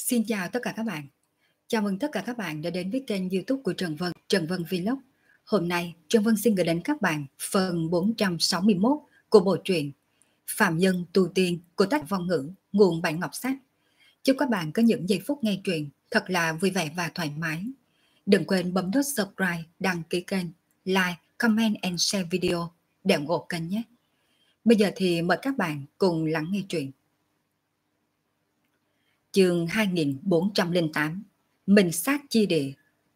Xin chào tất cả các bạn. Chào mừng tất cả các bạn đã đến với kênh YouTube của Trần Vân Vlog. Hôm nay, Trần Vân xin gửi đến các bạn phần 461 của bộ truyện Phạm Nhân Tu Tiên của tác Vong Ngữ, nguồn bản Ngọc Sách. Chúc các bạn có những giây phút nghe truyện thật là vui vẻ và thoải mái. Đừng quên bấm nút subscribe, đăng ký kênh, like, comment and share video để ủng hộ kênh nhé. Bây giờ thì mời các bạn cùng lắng nghe truyện. Chương 2408 Minh sát chi địa.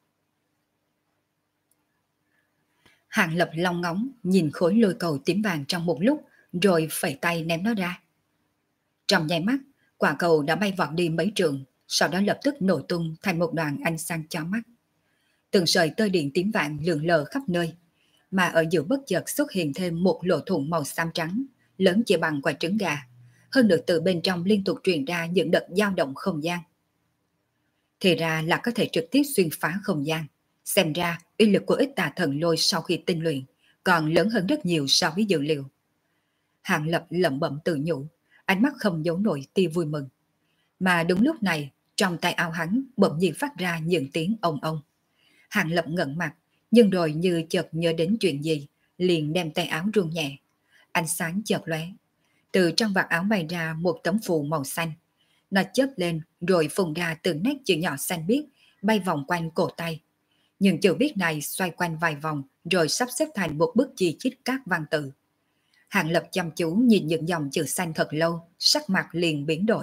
Hàng Lập long ngóng nhìn khối lôi cầu tím vàng trong một lúc rồi phẩy tay ném nó ra. Trong nháy mắt, quả cầu đã bay vọt đi mấy trượng, sau đó lập tức nổ tung thành một đoàn ánh sáng chói mắt. Từng sợi tơ điện tím vàng lượn lờ khắp nơi, mà ở giữa bất chợt xuất hiện thêm một lỗ thủng màu xám trắng, lớn chỉ bằng quả trứng gà. Hơn nữa từ bên trong liên tục truyền ra những đợt dao động không gian. Thì ra là có thể trực tiếp xuyên phá không gian. Xem ra uy lực của ít tà thần lôi sau khi tinh luyện còn lớn hơn rất nhiều so với dự liệu. Hàng Lập lẩm bẩm tự nhủ, ánh mắt không giấu nổi tia vui mừng. Mà đúng lúc này, trong tay áo hắn bỗng nhiên phát ra những tiếng ong ong. Hàng Lập ngẩng mặt, nhưng rồi như chợt nhớ đến chuyện gì, liền đem tay áo run nhẹ. Ánh sáng chợt lóe, từ trong vạt áo bay ra một tấm phù màu xanh. Nó chớp lên rồi phun ra từng nét chữ nhỏ xanh biếc bay vòng quanh cổ tay. Những chữ viết này xoay quanh vài vòng rồi sắp xếp thành một bức chi chít các văn tự. Hàng Lập chăm chú nhìn những dòng chữ xanh thật lâu, sắc mặt liền biến đổi.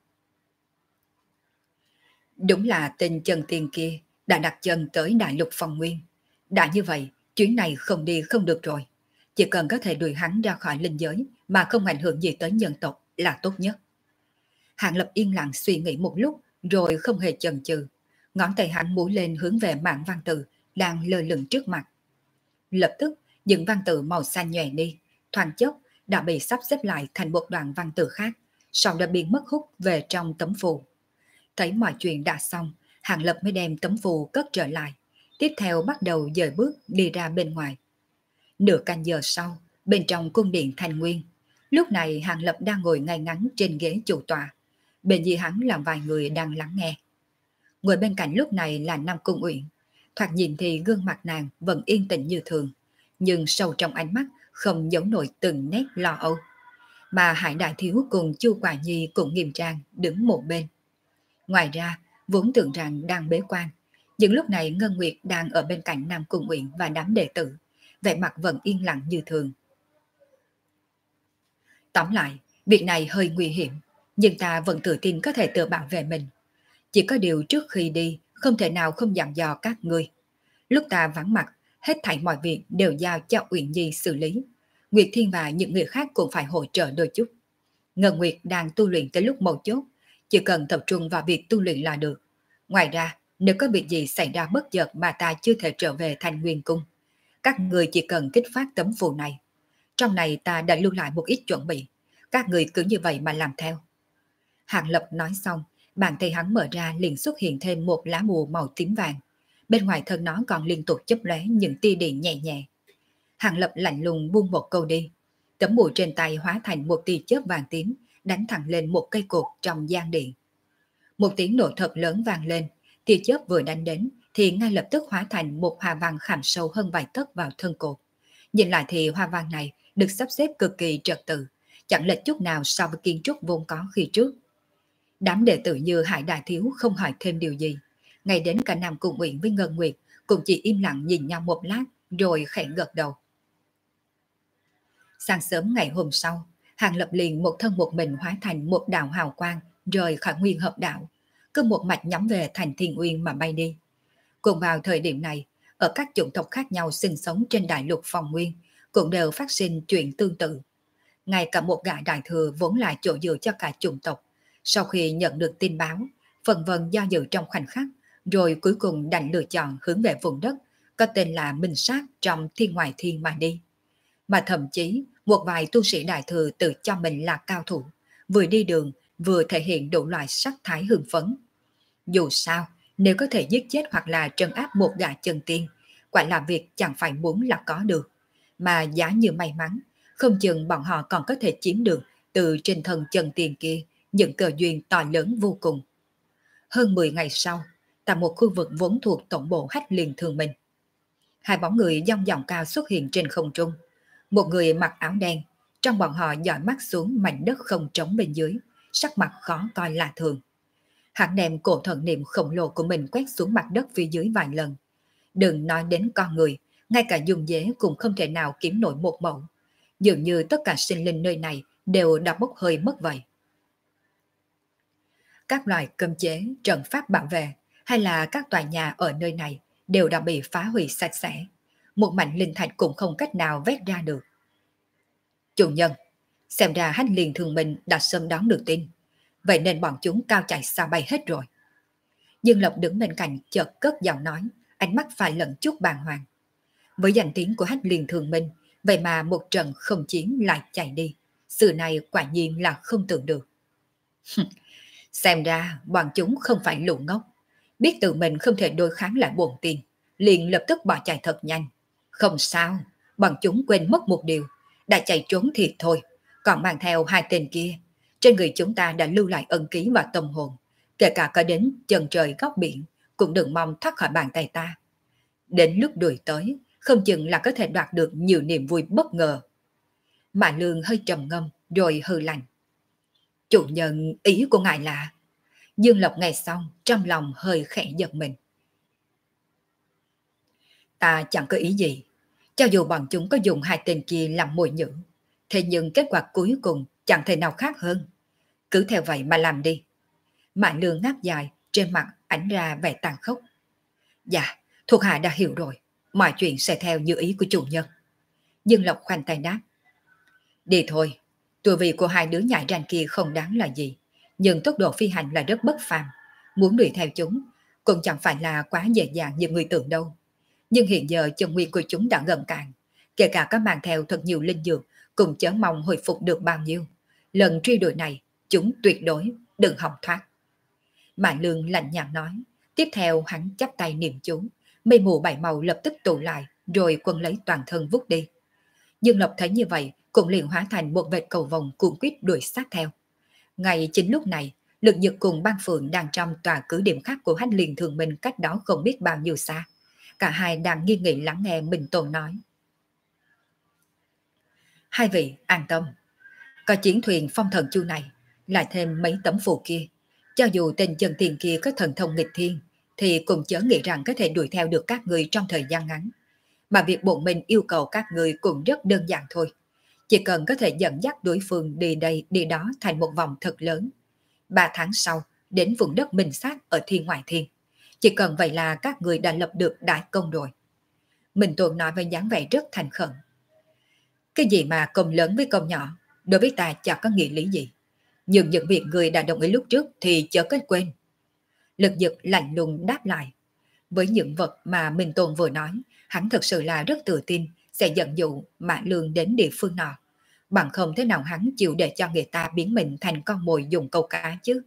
Đúng là tên Trần Tiên kia đã đặt chân tới Đại Lục Phong Nguyên. Đã như vậy, chuyến này không đi không được rồi. Chỉ cần có thể đuổi hắn ra khỏi linh giới mà không ảnh hưởng gì tới nhân tộc là tốt nhất. Hàng Lập yên lặng suy nghĩ một lúc rồi không hề chần chừ. Ngón tay hắn múa lên hướng về mảng văn tự đang lơ lửng trước mặt. Lập tức những văn tự màu xanh nhòe đi, thoáng chốc đã bị sắp xếp lại thành một đoạn văn tự khác, sau đó biến mất hút về trong tấm phù. Thấy mọi chuyện đã xong, Hàng Lập mới đem tấm phù cất trở lại, tiếp theo bắt đầu dời bước đi ra bên ngoài. Nửa canh giờ sau, bên trong cung điện Thanh Nguyên, lúc này Hàng Lập đang ngồi ngay ngắn trên ghế chủ tọa, bên dưới hắn là vài người đang lắng nghe. Ngồi bên cạnh lúc này là Nam Cung Uyển. Thoạt nhìn thì gương mặt nàng vẫn yên tĩnh như thường, nhưng sâu trong ánh mắt không giấu nổi từng nét lo âu. Mà Hải Đại Thiếu cùng Chu Quả Nhi cũng nghiêm trang đứng một bên. Ngoài ra, vốn tưởng rằng đang bế quan, nhưng lúc này Ngân Nguyệt đang ở bên cạnh Nam Cung Uyển và đám đệ tử, vẻ mặt vẫn yên lặng như thường. Tóm lại, việc này hơi nguy hiểm, nhưng ta vẫn tự tin có thể tự bảo vệ mình. Chỉ có điều trước khi đi, không thể nào không dặn dò các ngươi. Lúc ta vắng mặt, hết thảy mọi việc đều giao cho Uyển Nhi xử lý. Nguyệt Thiên và những người khác cũng phải hỗ trợ đôi chút. Ngân Nguyệt đang tu luyện tới lúc mấu chốt, chỉ cần tập trung vào việc tu luyện là được. Ngoài ra, nếu có việc gì xảy ra bất chợt mà ta chưa thể trở về Thanh Nguyên Cung, các người chỉ cần kích phát tấm phù này. Trong này ta đã lưu lại một ít chuẩn bị, các người cứ như vậy mà làm theo. Hàng Lập nói xong, bàn tay hắn mở ra liền xuất hiện thêm một lá bùa màu tím vàng. Bên ngoài thân nó còn liên tục chớp lóe những tia điện nhẹ nhẹ. Hàng Lập lạnh lùng buông một câu đi. Tấm bùa trên tay hóa thành một tia chớp vàng tím, đánh thẳng lên một cây cột trong gian điện. Một tiếng nổ thật lớn vang lên, tia chớp vừa đánh đến thì ngay lập tức hóa thành một hoa văn khảm sâu hơn vài tấc vào thân cột. Nhìn lại thì hoa văn này được sắp xếp cực kỳ trật tự, chẳng lệch chút nào so với kiến trúc vốn có khi trước. Đám đệ tử như Hải Đại Thiếu không hỏi thêm điều gì. Ngay đến cả Nam Cung Uyển với Ngân Nguyệt cũng chỉ im lặng nhìn nhau một lát rồi khẽ gật đầu. Sáng sớm ngày hôm sau, Hàng Lập liền một thân một mình hóa thành một đạo hào quang rời khỏi Nguyên Hợp Đạo, cứ một mạch nhắm về thành Thiên Uyên mà bay đi. Cùng vào thời điểm này, ở các chủng tộc khác nhau sinh sống trên đại lục Phong Nguyên cũng đều phát sinh chuyện tương tự. Ngay cả một gã đại thừa vốn là chỗ dựa cho cả chủng tộc, sau khi nhận được tin báo, phần vân do dự trong khoảnh khắc, rồi cuối cùng đành lựa chọn hướng về vùng đất có tên là Minh Sát trong Thiên Ngoại Thiên mà đi. Mà thậm chí một vài tu sĩ đại thừa tự cho mình là cao thủ, vừa đi đường vừa thể hiện đủ loại sắc thái hưng phấn. Dù sao, nếu có thể giết chết hoặc là trấn áp một gã chân tiên, quả là việc chẳng phải muốn là có được. Mà giá như may mắn, không chừng bọn họ còn có thể chiếm được từ trên thân chân tiên kia những cơ duyên to lớn vô cùng. Hơn 10 ngày sau, tại một khu vực vốn thuộc tổng bộ Hách Liên Thường Minh, hai bóng người dong dỏng cao xuất hiện trên không trung. Một người mặc áo đen, trong bọn họ dõi mắt xuống mảnh đất không trống bên dưới, sắc mặt khó coi lạ thường. Hắn đem cổ thần niệm khổng lồ của mình quét xuống mặt đất phía dưới vài lần. Đừng nói đến con người, ngay cả dùng dế cũng không thể nào kiếm nổi một mẫu. Dường như tất cả sinh linh nơi này đều đã bốc hơi mất vậy. Các loại cấm chế, trận pháp bảo vệ hay là các tòa nhà ở nơi này đều đã bị phá hủy sạch sẽ. Một mảnh linh thạch cũng không cách nào vét ra được. Chủ nhân, xem ra Hách Liên Thường Minh đã sớm đón được tin. Vậy nên bọn chúng cao chạy xa bay hết rồi. Dương Lộc đứng bên cạnh chợt cất giọng nói, ánh mắt phải lẫn chút bàng hoàng. Với danh tiếng của Hách Liên Thường Minh, vậy mà một trận không chiến lại chạy đi. Sự này quả nhiên là không tưởng được. Xem ra bọn chúng không phải lũ ngốc. Biết tự mình không thể đối kháng lại bổn tiền, liền lập tức bỏ chạy thật nhanh. Không sao, bọn chúng quên mất một điều. Đã chạy trốn thì thôi, còn mang theo hai tên kia. Trên người chúng ta đã lưu lại ân ký và tâm hồn. Kể cả có đến chân trời góc biển, cũng đừng mong thoát khỏi bàn tay ta. Đến lúc đuổi tới, không chừng là có thể đoạt được nhiều niềm vui bất ngờ. Mã Lương hơi trầm ngâm, rồi hừ lạnh. Chủ nhân, ý của ngài là... Dương Lộc nghe xong, trong lòng hơi khẽ giật mình. Ta chẳng có ý gì. Cho dù bọn chúng có dùng hai tên kia làm mồi nhử, thế nhưng kết quả cuối cùng chẳng thể nào khác hơn. Cứ theo vậy mà làm đi. Mã Lương ngáp dài, trên mặt ảnh ra vẻ tàn khốc. Dạ, thuộc hạ đã hiểu rồi. Mọi chuyện sẽ theo như ý của chủ nhân. Dương Lộc khoanh tay đáp. Đi thôi, tuổi vị của hai đứa nhãi ranh kia không đáng là gì. Nhưng tốc độ phi hành là rất bất phàm. Muốn đuổi theo chúng cũng chẳng phải là quá dễ dàng như người tưởng đâu. Nhưng hiện giờ chân nguyên của chúng đã gần cạn. Kể cả có mang theo thật nhiều linh dược cũng chớ mong hồi phục được bao nhiêu. Lần truy đuổi này chúng tuyệt đối đừng hòng thoát. Mã Lương lạnh nhạt nói. Tiếp theo hắn chắp tay niệm chú. Mây mù bảy màu lập tức tụ lại, rồi quân lấy toàn thân vút đi. Dương Lộc thấy như vậy cũng liền hóa thành một vệt cầu vồng cuồng quyết đuổi sát theo. Ngay chính lúc này, Lực Dực cùng Băng Phượng đang trong tòa cứ điểm khác của Hách Liên Thường Minh cách đó không biết bao nhiêu xa. Cả hai đang nghi nghị lắng nghe Minh Tôn nói. Hai vị an tâm, có chiến thuyền phong thần chu này, lại thêm mấy tấm phù kia. Cho dù tên chân tiền kia có thần thông nghịch thiên, thì cũng chớ nghĩ rằng có thể đuổi theo được các người trong thời gian ngắn. Mà việc bọn mình yêu cầu các người cũng rất đơn giản thôi. Chỉ cần có thể dẫn dắt đối phương đi đây đi đó thành một vòng thật lớn. 3 tháng sau, đến vùng đất minh sát ở thiên ngoại thiên. Chỉ cần vậy là các người đã lập được đại công rồi. Minh Tuấn nói với dáng vẻ rất thành khẩn. Cái gì mà công lớn với công nhỏ, đối với ta chẳng có nghĩa lý gì. Nhưng những việc người đã đồng ý lúc trước thì chớ có quên. Lực Dực lạnh lùng đáp lại. Với những vật mà Minh Tôn vừa nói, hắn thật sự là rất tự tin sẽ dẫn dụ Mã Lương đến địa phương nọ. Bằng không thế nào hắn chịu để cho người ta biến mình thành con mồi dùng câu cá chứ.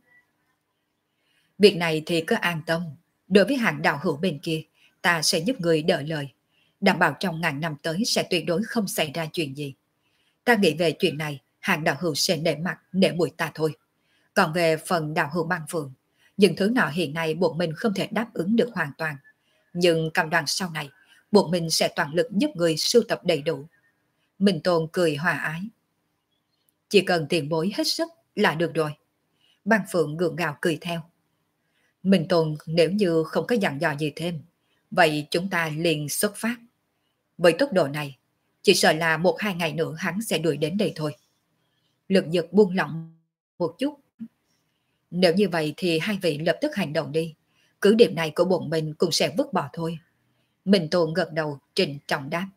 Việc này thì cứ an tâm. Đối với hàng đạo hữu bên kia, ta sẽ giúp người đỡ lời. Đảm bảo trong ngàn năm tới sẽ tuyệt đối không xảy ra chuyện gì. Ta nghĩ về chuyện này, hàng đạo hữu sẽ nể mặt, nể mũi ta thôi. Còn về phần đạo hữu Băng Phượng, những thứ nào hiện nay bọn mình không thể đáp ứng được hoàn toàn. Nhưng cam đoan sau này, bọn mình sẽ toàn lực giúp người sưu tập đầy đủ. Minh Tôn cười hòa ái. Chỉ cần tiền bối hết sức là được rồi. Băng Phượng gượng gạo cười theo. Minh Tôn nếu như không có dặn dò gì thêm, vậy chúng ta liền xuất phát. Với tốc độ này, chỉ sợ là 1-2 ngày nữa hắn sẽ đuổi đến đây thôi. Lực Dực buông lỏng một chút. Nếu như vậy thì hai vị lập tức hành động đi. Cứ điểm này của bọn mình cũng sẽ vứt bỏ thôi. Minh Tôn gật đầu trịnh trọng đáp.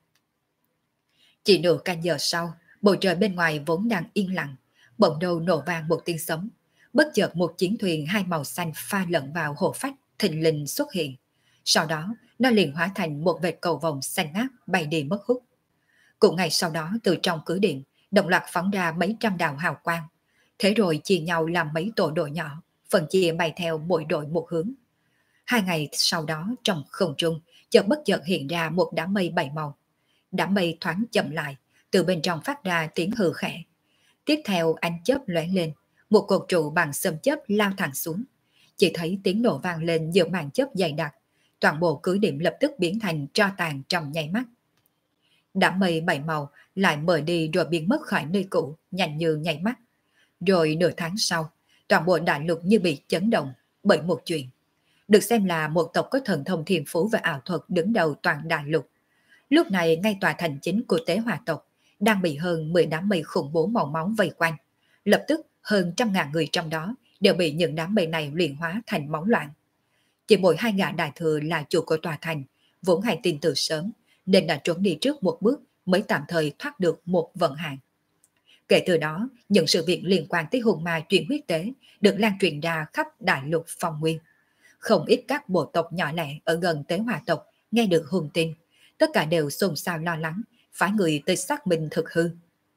Chỉ nửa canh giờ sau, bầu trời bên ngoài vốn đang yên lặng, bỗng đầu nổ vang một tiếng sấm. Bất chợt một chiến thuyền hai màu xanh pha lẫn vào hồ phách thình lình xuất hiện. Sau đó, nó liền hóa thành một vệt cầu vồng xanh ngát bay đi mất hút. Cũng ngay sau đó từ trong cửa điện, đồng loạt phóng ra mấy trăm đạo hào quang. Thế rồi chia nhau làm mấy tổ đội nhỏ, phần chia bay theo mỗi đội một hướng. 2 ngày sau đó trong không trung, chợt bất chợt hiện ra một đám mây bảy màu. Đám mây thoáng chậm lại, từ bên trong phát ra tiếng hừ khẽ. Tiếp theo ánh chớp lóe lên, một cột trụ bằng xâm chớp lao thẳng xuống. Chỉ thấy tiếng nổ vang lên giữa màn chớp dày đặc, toàn bộ cứ điểm lập tức biến thành tro tàn trong nháy mắt. Đám mây bảy màu lại mở đi rồi biến mất khỏi nơi cũ, nhanh như nháy mắt. Rồi nửa tháng sau, toàn bộ đại lục như bị chấn động bởi một chuyện. Được xem là một tộc có thần thông thiên phú và ảo thuật đứng đầu toàn đại lục. Lúc này ngay tòa thành chính của Tế Hòa tộc đang bị hơn 10 đám mây khủng bố màu máu vây quanh. Lập tức hơn trăm ngàn người trong đó đều bị những đám mây này luyện hóa thành máu loạn. Chỉ mỗi hai gã đại thừa là chủ của tòa thành, vốn hay tin từ sớm, nên đã trốn đi trước một bước mới tạm thời thoát được một vận hạn. Kể từ đó, những sự việc liên quan tới hồn ma truyền huyết tế được lan truyền ra khắp đại lục phong nguyên. Không ít các bộ tộc nhỏ lẻ ở gần Tế Hòa tộc nghe được hung tin, tất cả đều xôn xao lo lắng, phái người tới xác minh thực hư.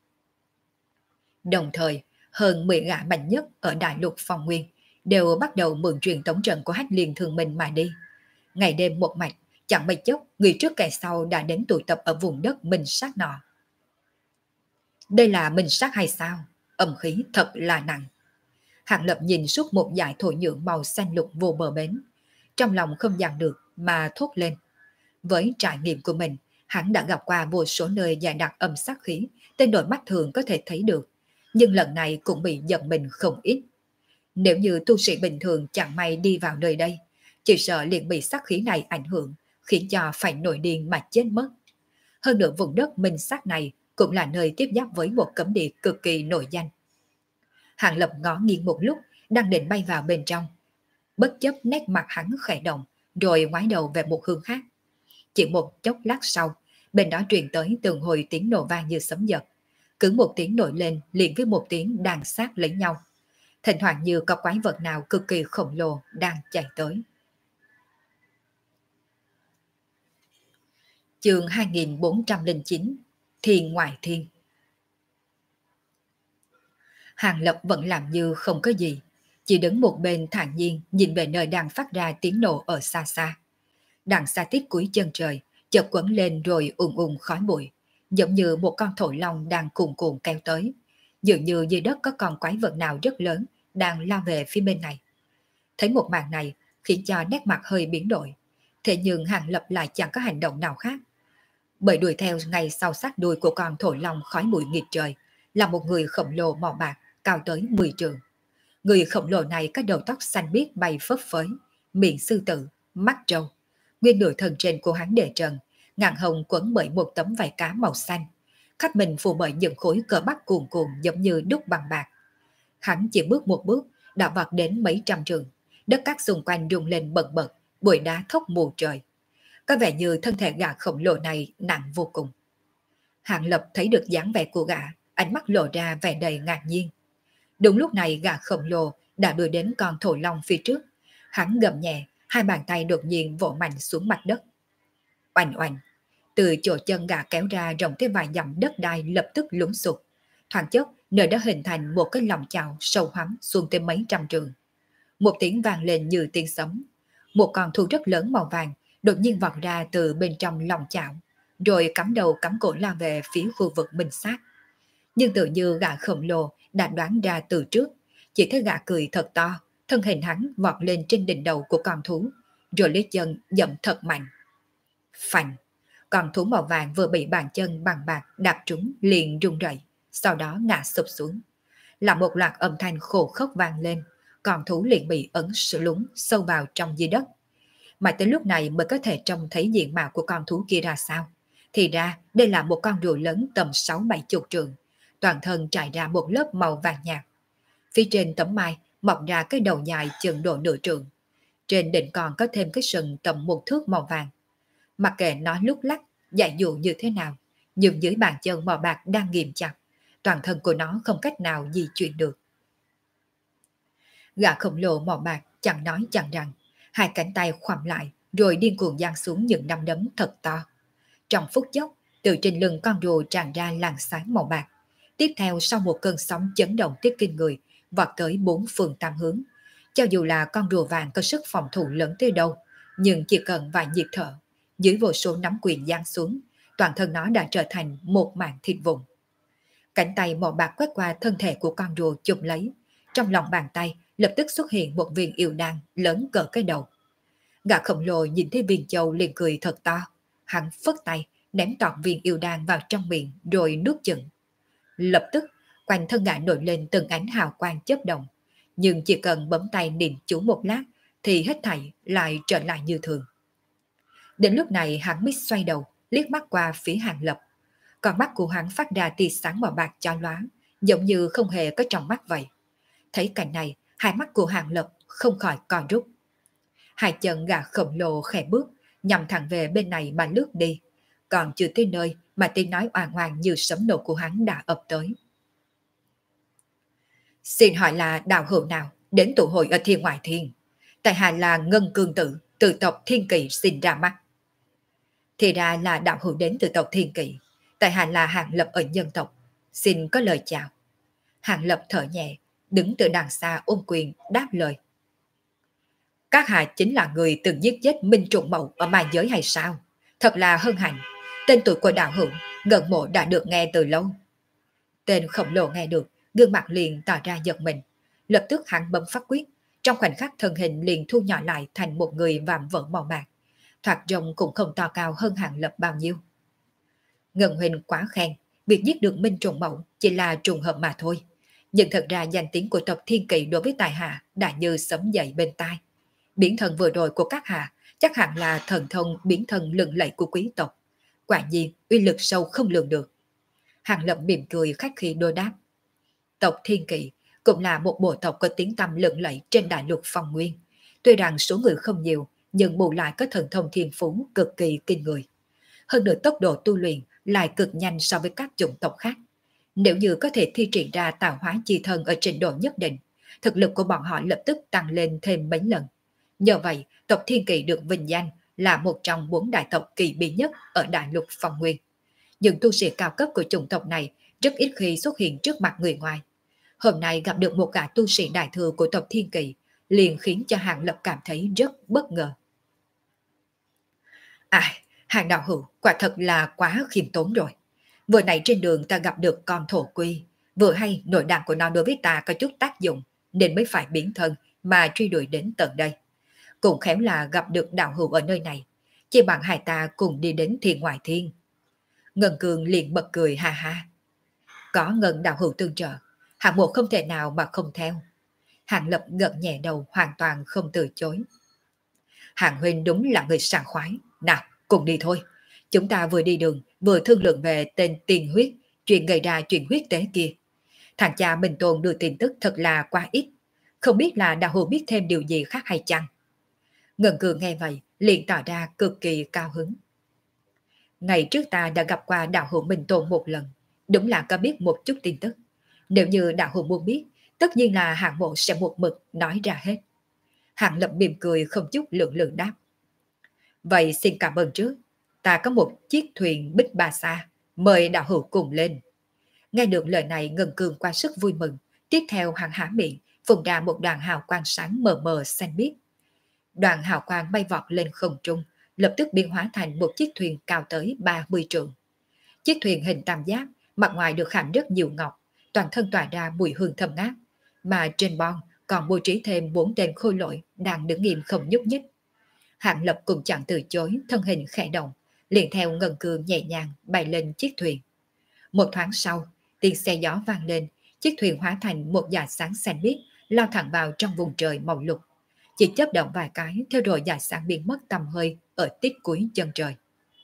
Đồng thời, hơn 10 gã mạnh nhất ở đại lục phong nguyên đều bắt đầu mượn truyền tống trận của Hách Liên Thường Minh mà đi. Ngày đêm một mạch, chẳng mấy chốc, người trước kẻ sau đã đến tụ tập ở vùng đất minh sát nọ. Đây là minh sát hay sao? Âm khí thật là nặng. Hạng Lập nhìn suốt một dải thổ nhưỡng màu xanh lục vô bờ bến. Trong lòng không dằn được mà thốt lên. Với trải nghiệm của mình, hắn đã gặp qua vô số nơi dày đặc âm sát khí, tên đôi mắt thường có thể thấy được. Nhưng lần này cũng bị giật mình không ít. Nếu như tu sĩ bình thường chẳng may đi vào nơi đây, chỉ sợ liền bị sát khí này ảnh hưởng, khiến cho phải nổi điên mà chết mất. Hơn nữa vùng đất minh sát này cũng là nơi tiếp giáp với một cấm địa cực kỳ nổi danh. Hạng Lập ngó nghiêng một lúc, đang định bay vào bên trong. Bất chấp nét mặt hắn khẽ động, rồi ngoái đầu về một hướng khác. Chỉ một chốc lát sau, bên đó truyền tới từng hồi tiếng nổ vang như sấm giật. Cứ một tiếng nổi lên liền với một tiếng đàn sát lấy nhau. Thỉnh thoảng như có quái vật nào cực kỳ khổng lồ đang chạy tới. Chương 2409 Thiên Ngoại Thiên. Hàng Lập vẫn làm như không có gì, chỉ đứng một bên thản nhiên nhìn về nơi đang phát ra tiếng nổ ở xa xa. Đằng xa tít cuối chân trời, chợt quấn lên rồi ùn ùn khói bụi, giống như một con thổ long đang cuồn cuộn kéo tới. Dường như dưới đất có con quái vật nào rất lớn đang lao về phía bên này. Thấy một màn này khiến cho nét mặt hơi biến đổi. Thế nhưng Hàng Lập lại chẳng có hành động nào khác. Bởi đuổi theo ngay sau sát đuôi của con thổ long khói bụi nghịch trời là một người khổng lồ màu bạc cao tới 10 trượng. Người khổng lồ này có đầu tóc xanh biếc bay phấp phới, miệng sư tử, mắt trâu. Nguyên nửa thân trên của hắn để trần, ngàn hồng quấn bởi một tấm vải cá màu xanh. Khắp mình phủ bởi những khối cờ bắc cuồn cuộn giống như đúc bằng bạc. Hắn chỉ bước một bước, đã vọt đến mấy trăm trượng. Đất cát xung quanh rung lên bần bật, bụi đá thốc mù trời. Có vẻ như thân thể gã khổng lồ này nặng vô cùng. Hạng Lập thấy được dáng vẻ của gã, ánh mắt lộ ra vẻ đầy ngạc nhiên. Đúng lúc này gã khổng lồ đã đuổi đến con thổ long phía trước. Hắn gầm nhẹ, hai bàn tay đột nhiên vỗ mạnh xuống mặt đất. Oanh oanh, từ chỗ chân gã kéo ra rộng tới vài dặm đất đai lập tức lún sụp. Thoáng chốc, nơi đã hình thành một cái lòng chảo sâu hoắm xuống tới mấy trăm trường. Một tiếng vang lên như tiếng sấm. Một con thú rất lớn màu vàng đột nhiên vọt ra từ bên trong lòng chảo, rồi cắm đầu cắm cổ lao về phía khu vực minh sát. Nhưng tự như gã khổng lồ đã đoán ra từ trước, chỉ thấy gã cười thật to, thân hình hắn vọt lên trên đỉnh đầu của con thú, rồi lấy chân dậm thật mạnh. Phành, con thú màu vàng vừa bị bàn chân bằng bạc đạp trúng liền rung rẩy, sau đó ngã sụp xuống. Là một loạt âm thanh khô khốc vang lên, con thú liền bị ấn lún sâu vào trong dưới đất. Mà tới lúc này mới có thể trông thấy diện mạo của con thú kia ra sao. Thì ra đây là một con rùa lớn tầm 6-7 chục trượng, toàn thân trải ra một lớp màu vàng nhạt. Phía trên tấm mai mọc ra cái đầu dài chừng độ nửa trượng. Trên đỉnh còn có thêm cái sừng tầm một thước màu vàng. Mặc kệ nó lúc lắc, dạy dụ như thế nào, nhưng dưới bàn chân màu bạc đang ghim chặt, toàn thân của nó không cách nào di chuyển được. Gã khổng lồ màu bạc chẳng nói chẳng rằng, hai cánh tay khoằm lại rồi điên cuồng giang xuống những nắm đấm thật to. Trong phút chốc, từ trên lưng con rùa tràn ra làn sáng màu bạc. Tiếp theo sau một cơn sóng chấn động tiếp kinh người, vọt tới bốn phương tám hướng. Cho dù là con rùa vàng có sức phòng thủ lớn tới đâu, nhưng chỉ cần vài nhịp thở, dưới vô số nắm quyền giáng xuống, toàn thân nó đã trở thành một mảng thịt vụn. Cánh tay màu bạc quét qua thân thể của con rùa chụp lấy, trong lòng bàn tay lập tức xuất hiện một viên yêu đan lớn cỡ cái đầu. Gã khổng lồ nhìn thấy viên châu liền cười thật to. Hắn phất tay, ném toàn viên yêu đan vào trong miệng rồi nuốt chửng. Lập tức, quanh thân gã nổi lên từng ánh hào quang chớp động. Nhưng chỉ cần bấm tay niệm chú một lát thì hết thảy lại trở lại như thường. Đến lúc này hắn mới xoay đầu, liếc mắt qua phía Hàng Lập. Còn mắt của hắn phát ra tia sáng màu bạc chói lóa, giống như không hề có trong mắt vậy. Thấy cảnh này, hai mắt của Hàng Lập không khỏi co rút. Hai chân gã khổng lồ khẽ bước, nhằm thẳng về bên này mà lướt đi. Còn chưa tới nơi mà tiếng nói oang oang như sấm nổ của hắn đã ập tới. Xin hỏi là đạo hữu nào đến tụ hội ở thiên ngoại thiên? Tại hạ là Ngân Cương Tử, từ tộc Thiên Kỵ xin ra mắt. Thì ra là đạo hữu đến từ tộc Thiên Kỵ. Tại hạ là Hàng Lập ở nhân tộc. Xin có lời chào. Hàng Lập thở nhẹ, đứng từ đằng xa ôm quyền đáp lời. Các hạ chính là người từng giết chết Minh Trùng Mậu ở ma giới hay sao? Thật là hân hạnh. Tên tuổi của đạo hữu, Ngân Mộ đã được nghe từ lâu. Tên khổng lồ nghe được, gương mặt liền tỏ ra giật mình. Lập tức hắn bấm phát quyết, trong khoảnh khắc thân hình liền thu nhỏ lại thành một người vạm vỡ màu bạc. Thoạt rồng cũng không to cao hơn Hàng Lập bao nhiêu. Ngân huynh quá khen, việc giết được Minh Trùng Mậu chỉ là trùng hợp mà thôi. Nhưng thật ra danh tiếng của tộc Thiên Kỵ đối với tài hạ đã như sấm dậy bên tai. Biến thần vừa rồi của các hạ chắc hẳn là thần thông biến thần lừng lẫy của quý tộc. Quả nhiên uy lực sâu không lường được. Hàng Lập mỉm cười khách khí đối đáp. Tộc Thiên Kỵ cũng là một bộ tộc có tiếng tăm lừng lẫy trên đại lục Phong Nguyên. Tuy rằng số người không nhiều, nhưng bù lại có thần thông thiên phú cực kỳ kinh người. Hơn nữa tốc độ tu luyện lại cực nhanh so với các chủng tộc khác. Nếu như có thể thi triển ra tạo hóa chi thân ở trình độ nhất định, thực lực của bọn họ lập tức tăng lên thêm mấy lần. Nhờ vậy, tộc Thiên Kỵ được vinh danh là một trong 4 đại tộc kỳ bí nhất ở đại lục Phong Nguyên. Những tu sĩ cao cấp của chủng tộc này rất ít khi xuất hiện trước mặt người ngoài. Hôm nay gặp được một gã tu sĩ đại thừa của tộc Thiên Kỵ, liền khiến cho Hàng Lập cảm thấy rất bất ngờ. Hàng đạo hữu quả thật là quá khiêm tốn rồi. Vừa nãy trên đường ta gặp được con thổ quy, vừa hay nội đàn của nó đối với ta có chút tác dụng, nên mới phải biến thân mà truy đuổi đến tận đây. Cũng khéo là gặp được đạo hữu ở nơi này, chỉ bằng hai ta cùng đi đến thiên ngoại thiên. Ngân Cường liền bật cười ha ha. Có Ngân đạo hữu tương trợ, hạng một không thể nào mà không theo. Hàng Lập gật nhẹ đầu hoàn toàn không từ chối. Hàng huynh đúng là người sảng khoái. Nào, cùng đi thôi. Chúng ta vừa đi đường, vừa thương lượng về tên tiền huyết, chuyện gây ra chuyện huyết tế kia. Thằng cha Minh Tôn đưa tin tức thật là quá ít. Không biết là đạo hữu biết thêm điều gì khác hay chăng? Ngân Cường nghe vậy, liền tỏ ra cực kỳ cao hứng. Ngày trước ta đã gặp qua đạo hữu Minh Tôn một lần, đúng là có biết một chút tin tức. Nếu như đạo hữu muốn biết, tất nhiên là hạng mộ sẽ một mực nói ra hết. Hạng Lập mỉm cười không chút lượng lượng đáp. Vậy xin cảm ơn trước, ta có một chiếc thuyền Bích Ba Sa, mời đạo hữu cùng lên. Nghe được lời này Ngân Cường qua sức vui mừng, tiếp theo hắn há miệng, phun ra một đoàn hào quang sáng mờ mờ xanh biếc. Đoàn hào quang bay vọt lên không trung, lập tức biến hóa thành một chiếc thuyền cao tới 30 trượng. Chiếc thuyền hình tam giác, mặt ngoài được khảm rất nhiều ngọc, toàn thân tỏa ra mùi hương thơm ngát, mà trên bon còn bố trí thêm 4 tên khôi lỗi đang đứng im không nhúc nhích. Hạng Lập cũng chẳng từ chối, thân hình khẽ động, liền theo Ngân Cường nhẹ nhàng bay lên chiếc thuyền. Một thoáng sau, tiếng xe gió vang lên, chiếc thuyền hóa thành một dải sáng xanh biếc lao thẳng vào trong vùng trời màu lục. Chỉ chớp động vài cái, theo rồi dải sáng biến mất tầm hơi ở tít cuối chân trời.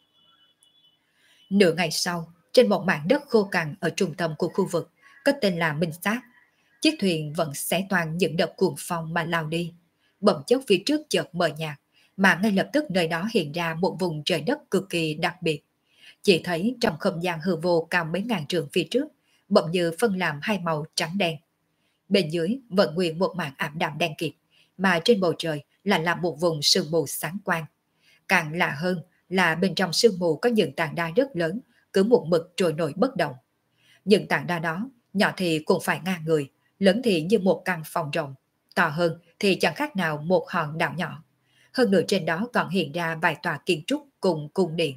Nửa ngày sau, trên một mảng đất khô cằn ở trung tâm của khu vực, có tên là Minh Sát. Chiếc thuyền vẫn xé toàn những đợt cuồng phong mà lao đi. Bỗng chốc phía trước chợt mờ nhạt, mà ngay lập tức nơi đó hiện ra một vùng trời đất cực kỳ đặc biệt. Chỉ thấy trong không gian hư vô cao mấy ngàn trượng phía trước, bỗng như phân làm hai màu trắng đen. Bên dưới vẫn nguyên một mảng ảm đạm đen kịt, mà trên bầu trời là một vùng sương mù sáng quang. Càng lạ hơn là bên trong sương mù có những tảng đá rất lớn, cứ một mực trôi nổi bất động. Những tảng đá đó, nhỏ thì cũng phải ngang người, lớn thì như một căn phòng rộng, to hơn thì chẳng khác nào một hòn đảo nhỏ. Hơn nữa trên đó còn hiện ra vài tòa kiến trúc cùng cung điện.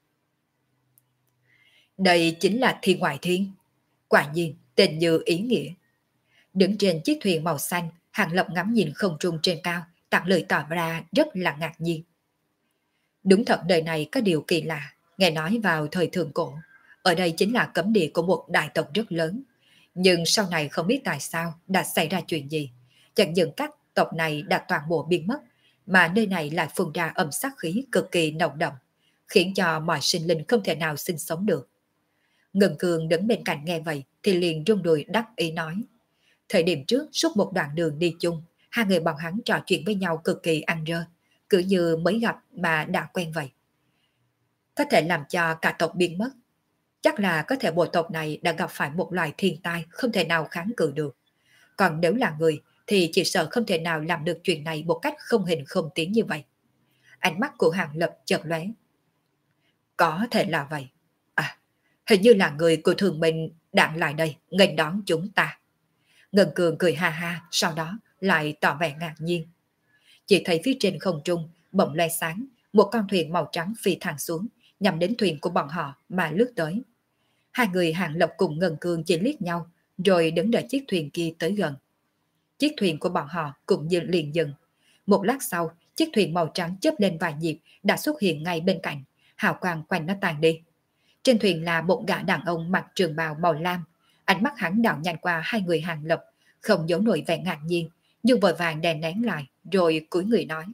Đây chính là thiên ngoại thiên. Quả nhiên, tên như ý nghĩa. Đứng trên chiếc thuyền màu xanh, Hàng Lập ngắm nhìn không trung trên cao, tặng lời tỏ ra rất là ngạc nhiên. Đúng thật đời này có điều kỳ lạ, nghe nói vào thời thượng cổ, ở đây chính là cấm địa của một đại tộc rất lớn. Nhưng sau này không biết tại sao đã xảy ra chuyện gì. Chẳng những các tộc này đã toàn bộ biến mất, mà nơi này lại phun ra âm sát khí cực kỳ nồng đậm, khiến cho mọi sinh linh không thể nào sinh sống được. Ngân Cường đứng bên cạnh nghe vậy thì liền rung đùi đắc ý nói. Thời điểm trước suốt một đoạn đường đi chung, hai người bọn hắn trò chuyện với nhau cực kỳ ăn rơ, cứ như mới gặp mà đã quen vậy. Có thể làm cho cả tộc biến mất. Chắc là có thể bộ tộc này đã gặp phải một loài thiên tai không thể nào kháng cự được. Còn nếu là người thì chỉ sợ không thể nào làm được chuyện này một cách không hình không tiếng như vậy. Ánh mắt của Hàng Lập chợt lóe. Có thể là vậy. À, hình như là người của Thường Minh đang lại đây nghênh đón chúng ta. Ngân Cường cười ha ha, sau đó lại tỏ vẻ ngạc nhiên. Chỉ thấy phía trên không trung bỗng loe sáng, một con thuyền màu trắng phi thẳng xuống, nhằm đến thuyền của bọn họ mà lướt tới. Hai người Hàng Lập cùng Ngân Cường chỉ liếc nhau, rồi đứng đợi chiếc thuyền kia tới gần. Chiếc thuyền của bọn họ cũng như liền dừng. Một lát sau, chiếc thuyền màu trắng chớp lên vài nhịp đã xuất hiện ngay bên cạnh, hào quang quanh nó tàn đi. Trên thuyền là một gã đàn ông mặc trường bào màu lam, ánh mắt hắn đảo nhanh qua hai người Hàng Lập, không giấu nổi vẻ ngạc nhiên, nhưng vội vàng đè nén lại, rồi cúi người nói.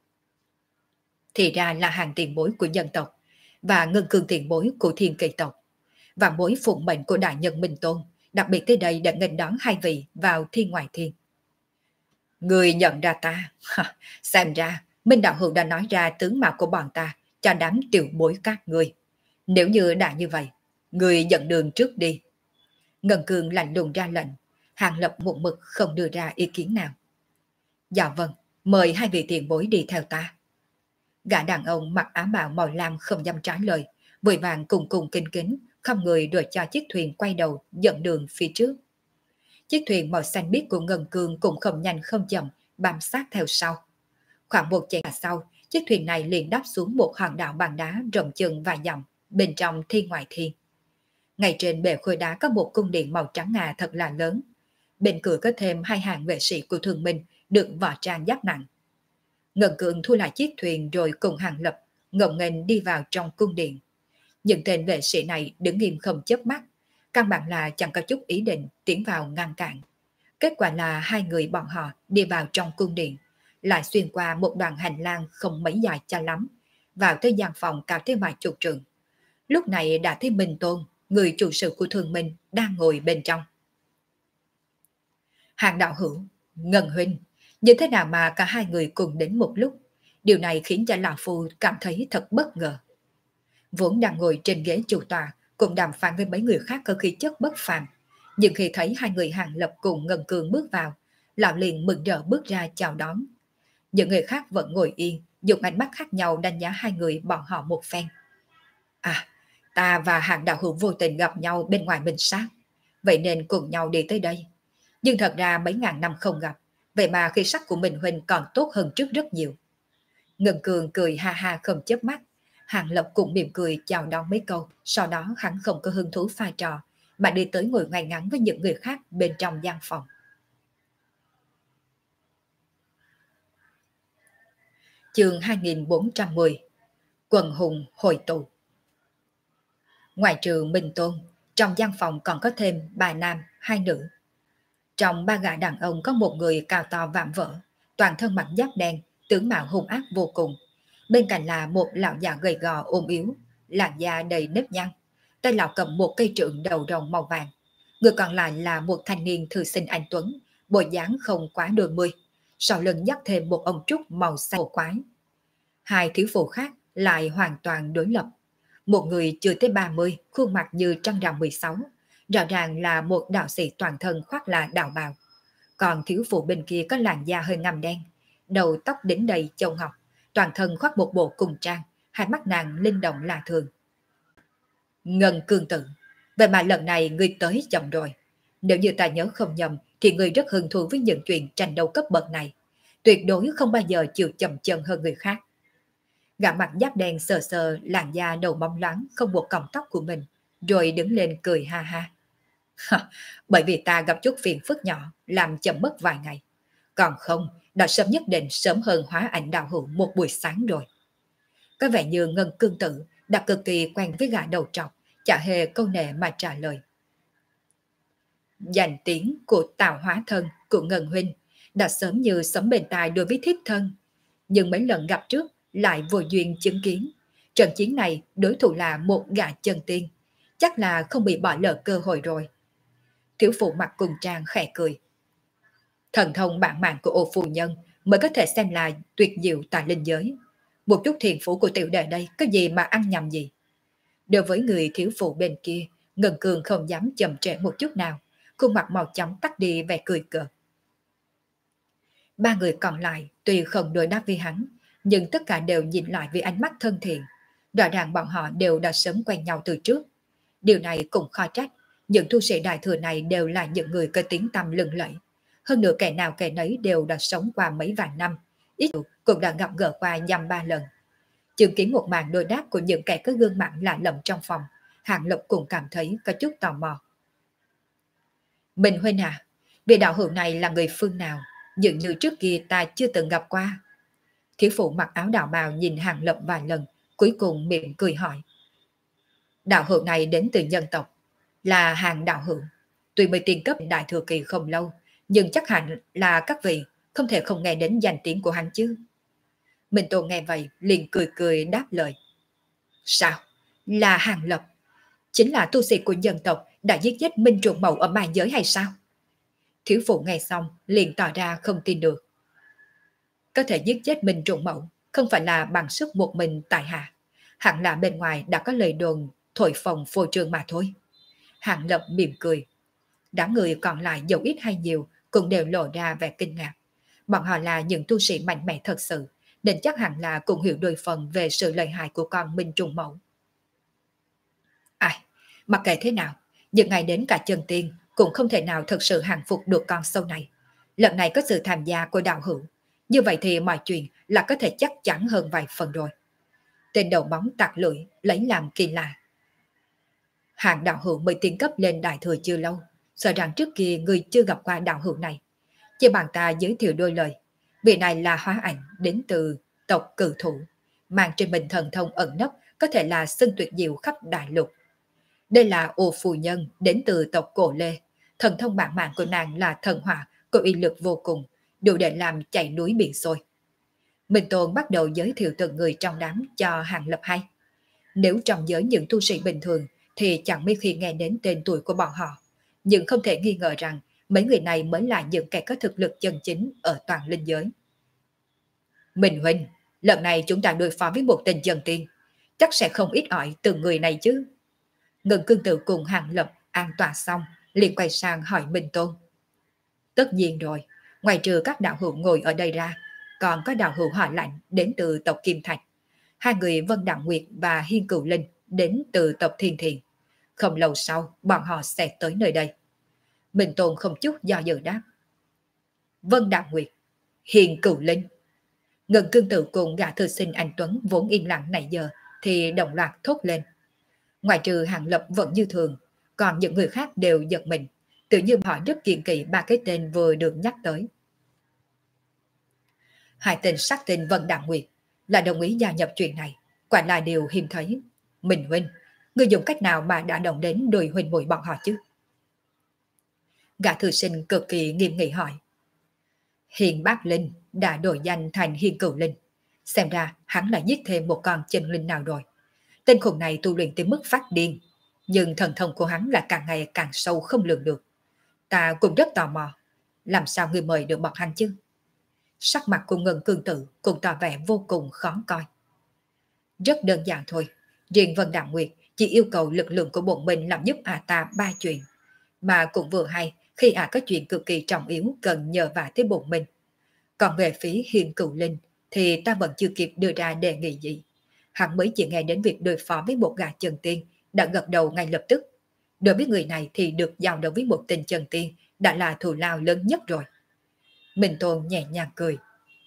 Thì ra là Hàng tiền bối của dân tộc, và Ngân Cường tiền bối của Thiên Kỳ tộc, và mối phụng mệnh của đại nhân Minh Tôn, đặc biệt tới đây để nghênh đón hai vị vào thiên ngoại thiên. Người nhận ra ta, xem ra Minh Đạo Hữu đã nói ra tướng mạo của bọn ta cho đám tiểu bối các người. Nếu như đã như vậy, người dẫn đường trước đi. Ngân Cường lạnh lùng ra lệnh, Hàng Lập một mực không đưa ra ý kiến nào. Dạ vâng, mời hai vị tiền bối đi theo ta. Gã đàn ông mặc áo bào màu lam không dám trả lời, vội vàng cùng cùng kinh kính, không người đuổi cho chiếc thuyền quay đầu dẫn đường phía trước. Chiếc thuyền màu xanh biếc của Ngân Cường cũng không nhanh không chậm, bám sát theo sau. Khoảng một chén sau, chiếc thuyền này liền đáp xuống một hòn đảo bằng đá rộng chừng vài dặm, bên trong thiên ngoại thiên. Ngay trên bề khối đá có một cung điện màu trắng ngà thật là lớn. Bên cửa có thêm hai hàng vệ sĩ của Thường Minh được võ trang giáp nặng. Ngân Cường thu lại chiếc thuyền rồi cùng Hàng Lập ngẩng nghênh đi vào trong cung điện. Những tên vệ sĩ này đứng im không chớp mắt, căn bản là chẳng có chút ý định tiến vào ngăn cản. Kết quả là hai người bọn họ đi vào trong cung điện, lại xuyên qua một đoạn hành lang không mấy dài cho lắm, vào tới gian phòng cao tới vài chục trượng. Lúc này đã thấy Minh Tôn, người chủ sự của Thường Minh, đang ngồi bên trong. Hàng đạo hữu, Ngân huynh, như thế nào mà cả hai người cùng đến một lúc? Điều này khiến cho lão phu cảm thấy thật bất ngờ. Vốn đang ngồi trên ghế chủ tọa, cùng đàm phán với mấy người khác có khí chất bất phàm. Nhưng khi thấy hai người Hàng Lập cùng Ngân Cường bước vào, lão liền mừng rỡ bước ra chào đón. Những người khác vẫn ngồi yên, dùng ánh mắt khác nhau đánh giá hai người bọn họ một phen. À, ta và Hàng đạo hữu vô tình gặp nhau bên ngoài minh sát, vậy nên cùng nhau đi tới đây. Nhưng thật ra mấy ngàn năm không gặp, vậy mà khi sắc của mình huynh còn tốt hơn trước rất nhiều. Ngân Cường cười ha ha không chớp mắt, Hàng Lập cũng mỉm cười chào đón mấy câu, sau đó hắn không có hứng thú pha trò, mà đi tới ngồi ngay ngắn với những người khác bên trong gian phòng. Chương 2410 Quần hùng hội tụ. Ngoài trừ Minh Tôn, trong gian phòng còn có thêm 3 nam, 2 nữ. Trong 3 gã đàn ông có một người cao to vạm vỡ, toàn thân mặc giáp đen, tướng mạo hung ác vô cùng. Bên cạnh là một lão già gầy gò ôm yếu, làn da đầy nếp nhăn. Tay lão cầm một cây trượng đầu rồng màu vàng. Người còn lại là một thanh niên thư sinh anh tuấn, bộ dáng không quá đôi mươi. Sau lưng dắt thêm một ông trúc màu xanh cổ quái. Hai thiếu phụ khác lại hoàn toàn đối lập. Một người chưa tới 30, khuôn mặt như trăng rằm 16, rõ ràng là một đạo sĩ toàn thân khoác là đạo bào. Còn thiếu phụ bên kia có làn da hơi ngăm đen, đầu tóc đỉnh đầy châu ngọc, toàn thân khoác một bộ cung trang, hai mắt nàng linh động lạ thường. Ngân Cương Tử, vậy mà lần này ngươi tới chậm rồi. Nếu như ta nhớ không nhầm thì ngươi rất hứng thú với những chuyện tranh đấu cấp bậc này, tuyệt đối không bao giờ chịu chậm chân hơn người khác. Gã mặt giáp đen sờ sờ làn da đầu bóng loáng không buộc cọng tóc của mình, rồi đứng lên cười ha ha. Bởi vì ta gặp chút phiền phức nhỏ, làm chậm mất vài ngày. Còn không, đã sớm nhất định sớm hơn hóa ảnh đạo hữu một buổi sáng rồi. Có vẻ như Ngân Cương Tử đã cực kỳ quen với gã đầu trọc, chả hề câu nệ mà trả lời. Danh tiếng của Tào Hóa Thân của Ngân Huynh đã sớm như sấm bên tai đối với thiếp thân, nhưng mấy lần gặp trước lại vô duyên chứng kiến. Trận chiến này đối thủ là một gã chân tiên, chắc là không bị bỏ lỡ cơ hội rồi. Thiếu phụ mặt cùng trang khẽ cười. Thần thông bản mạng của ô phu nhân mới có thể xem là tuyệt diệu tại linh giới. Một chút thiền phủ của tiểu đệ đây có gì mà ăn nhầm gì. Đối với người thiếu phụ bên kia, Ngân Cường không dám chậm trễ một chút nào, khuôn mặt màu chóng tắt đi vẻ cười cợt. Ba người còn lại tuy không đối đáp với hắn, nhưng tất cả đều nhìn lại với ánh mắt thân thiện. Rõ ràng bọn họ đều đã sớm quen nhau từ trước. Điều này cũng khó trách, những tu sĩ đại thừa này đều là những người có tiếng tăm lừng lẫy. Hơn nữa kẻ nào kẻ nấy đều đã sống qua mấy vạn năm, ít cũng đã gặp gỡ qua dăm ba lần. Chứng kiến một màn đối đáp của những kẻ có gương mặt lạ lẫm trong phòng, Hàng Lộc cũng cảm thấy có chút tò mò. Minh Huynh à, vị đạo hữu này là người phương nào? Dường như trước kia ta chưa từng gặp qua. Thiếu phụ mặc áo đạo bào nhìn Hàng Lập vài lần, cuối cùng miệng cười hỏi. Đạo hữu này đến từ nhân tộc, là Hàng đạo hữu. Tuy mới tiên cấp đại thừa kỳ không lâu, nhưng chắc hẳn là các vị không thể không nghe đến danh tiếng của hắn chứ. Minh Tôn nghe vậy liền cười cười đáp lời. Sao? Là Hàng Lập? Chính là tu sĩ của dân tộc đã giết chết Minh Trùng Mậu ở ma giới hay sao? Thiếu phụ nghe xong liền tỏ ra không tin được. Có thể giết chết Minh Trùng Mậu không phải là bằng sức một mình tại hạ. Hẳn là bên ngoài đã có lời đồn thổi phồng phô trương mà thôi. Hàng Lập mỉm cười. Đám người còn lại dẫu ít hay nhiều cũng đều lộ ra vẻ kinh ngạc. Bọn họ là những tu sĩ mạnh mẽ thật sự, nên chắc hẳn là cũng hiểu đôi phần về sự lợi hại của con Minh Trùng Mậu. Ai, mặc kệ thế nào, nhưng ngày đến cả chân tiên cũng không thể nào thực sự hàng phục được con sâu này. Lần này có sự tham gia của đạo hữu, như vậy thì mọi chuyện là có thể chắc chắn hơn vài phần rồi. Tên đầu bóng tạc lưỡi lấy làm kỳ lạ. Hàng đạo hữu mới tiến cấp lên đại thừa chưa lâu, sợ rằng trước kia người chưa gặp qua đạo hữu này. Chỉ bằng ta giới thiệu đôi lời. Vị này là hóa ảnh đến từ tộc Cự Thủ, mang trên mình thần thông ẩn nấp có thể là xưng tuyệt diệu khắp đại lục. Đây là ô phu nhân đến từ tộc Cổ Lê. Thần thông bản mạng của nàng là thần hỏa, có uy lực vô cùng, đủ để làm chảy núi biển sôi. Minh Tôn bắt đầu giới thiệu từng người trong đám cho Hàng Lập hay. Nếu trong giới những tu sĩ bình thường thì chẳng mấy khi nghe đến tên tuổi của bọn họ. Nhưng không thể nghi ngờ rằng mấy người này mới là những kẻ có thực lực chân chính ở toàn linh giới. Minh Huynh, lần này chúng ta đối phó với một tên chân tiên, chắc sẽ không ít ỏi từ người này chứ. Ngân Cương Tử cùng Hàng Lập an tọa xong, liền quay sang hỏi Minh Tôn. Tất nhiên rồi, ngoài trừ các đạo hữu ngồi ở đây ra, còn có đạo hữu họ Lạnh đến từ tộc Kim Thạch, hai người Vân Đạo Nguyệt và Hiên Cửu Linh đến từ tộc Thiên Thiền. Không lâu sau, bọn họ sẽ tới nơi đây. Minh Tôn không chút do dự đáp. Vân Đạo Nguyệt, Hiên Cửu Linh. Ngân Cương Tử cùng gã thư sinh anh Tuấn vốn im lặng nãy giờ thì đồng loạt thốt lên. Ngoài trừ Hàng Lập vẫn như thường, còn những người khác đều giật mình, tự như họ rất kiêng kỵ ba cái tên vừa được nhắc tới. Hai tên sát tên Vân Đạo Nguyệt là đồng ý gia nhập chuyện này, quả là điều hiếm thấy. Minh Huynh, người dùng cách nào mà đã động đến đôi huynh muội bọn họ chứ? Gã thư sinh cực kỳ nghiêm nghị hỏi. Hiền Bác Linh đã đổi danh thành Hiên Cửu Linh, xem ra hắn là giết thêm một con chân linh nào rồi. Tên khùng này tu luyện tới mức phát điên, nhưng thần thông của hắn là càng ngày càng sâu không lường được. Ta cũng rất tò mò, làm sao người mời được bọn hắn chứ? Sắc mặt của Ngân Cương Tử cũng tỏ vẻ vô cùng khó coi. Rất đơn giản thôi, riêng Vân Đạo Nguyệt chỉ yêu cầu lực lượng của bọn mình làm giúp ta ba chuyện, mà cũng vừa hay khi có chuyện cực kỳ trọng yếu cần nhờ vả tới bọn mình. Còn về phía Hiên Cửu Linh thì ta vẫn chưa kịp đưa ra đề nghị gì. Hắn mới chỉ nghe đến việc đối phó với một gã chân tiên đã gật đầu ngay lập tức. Đối với người này thì được giao đấu với một tên chân tiên đã là thù lao lớn nhất rồi. Minh Tôn nhẹ nhàng cười.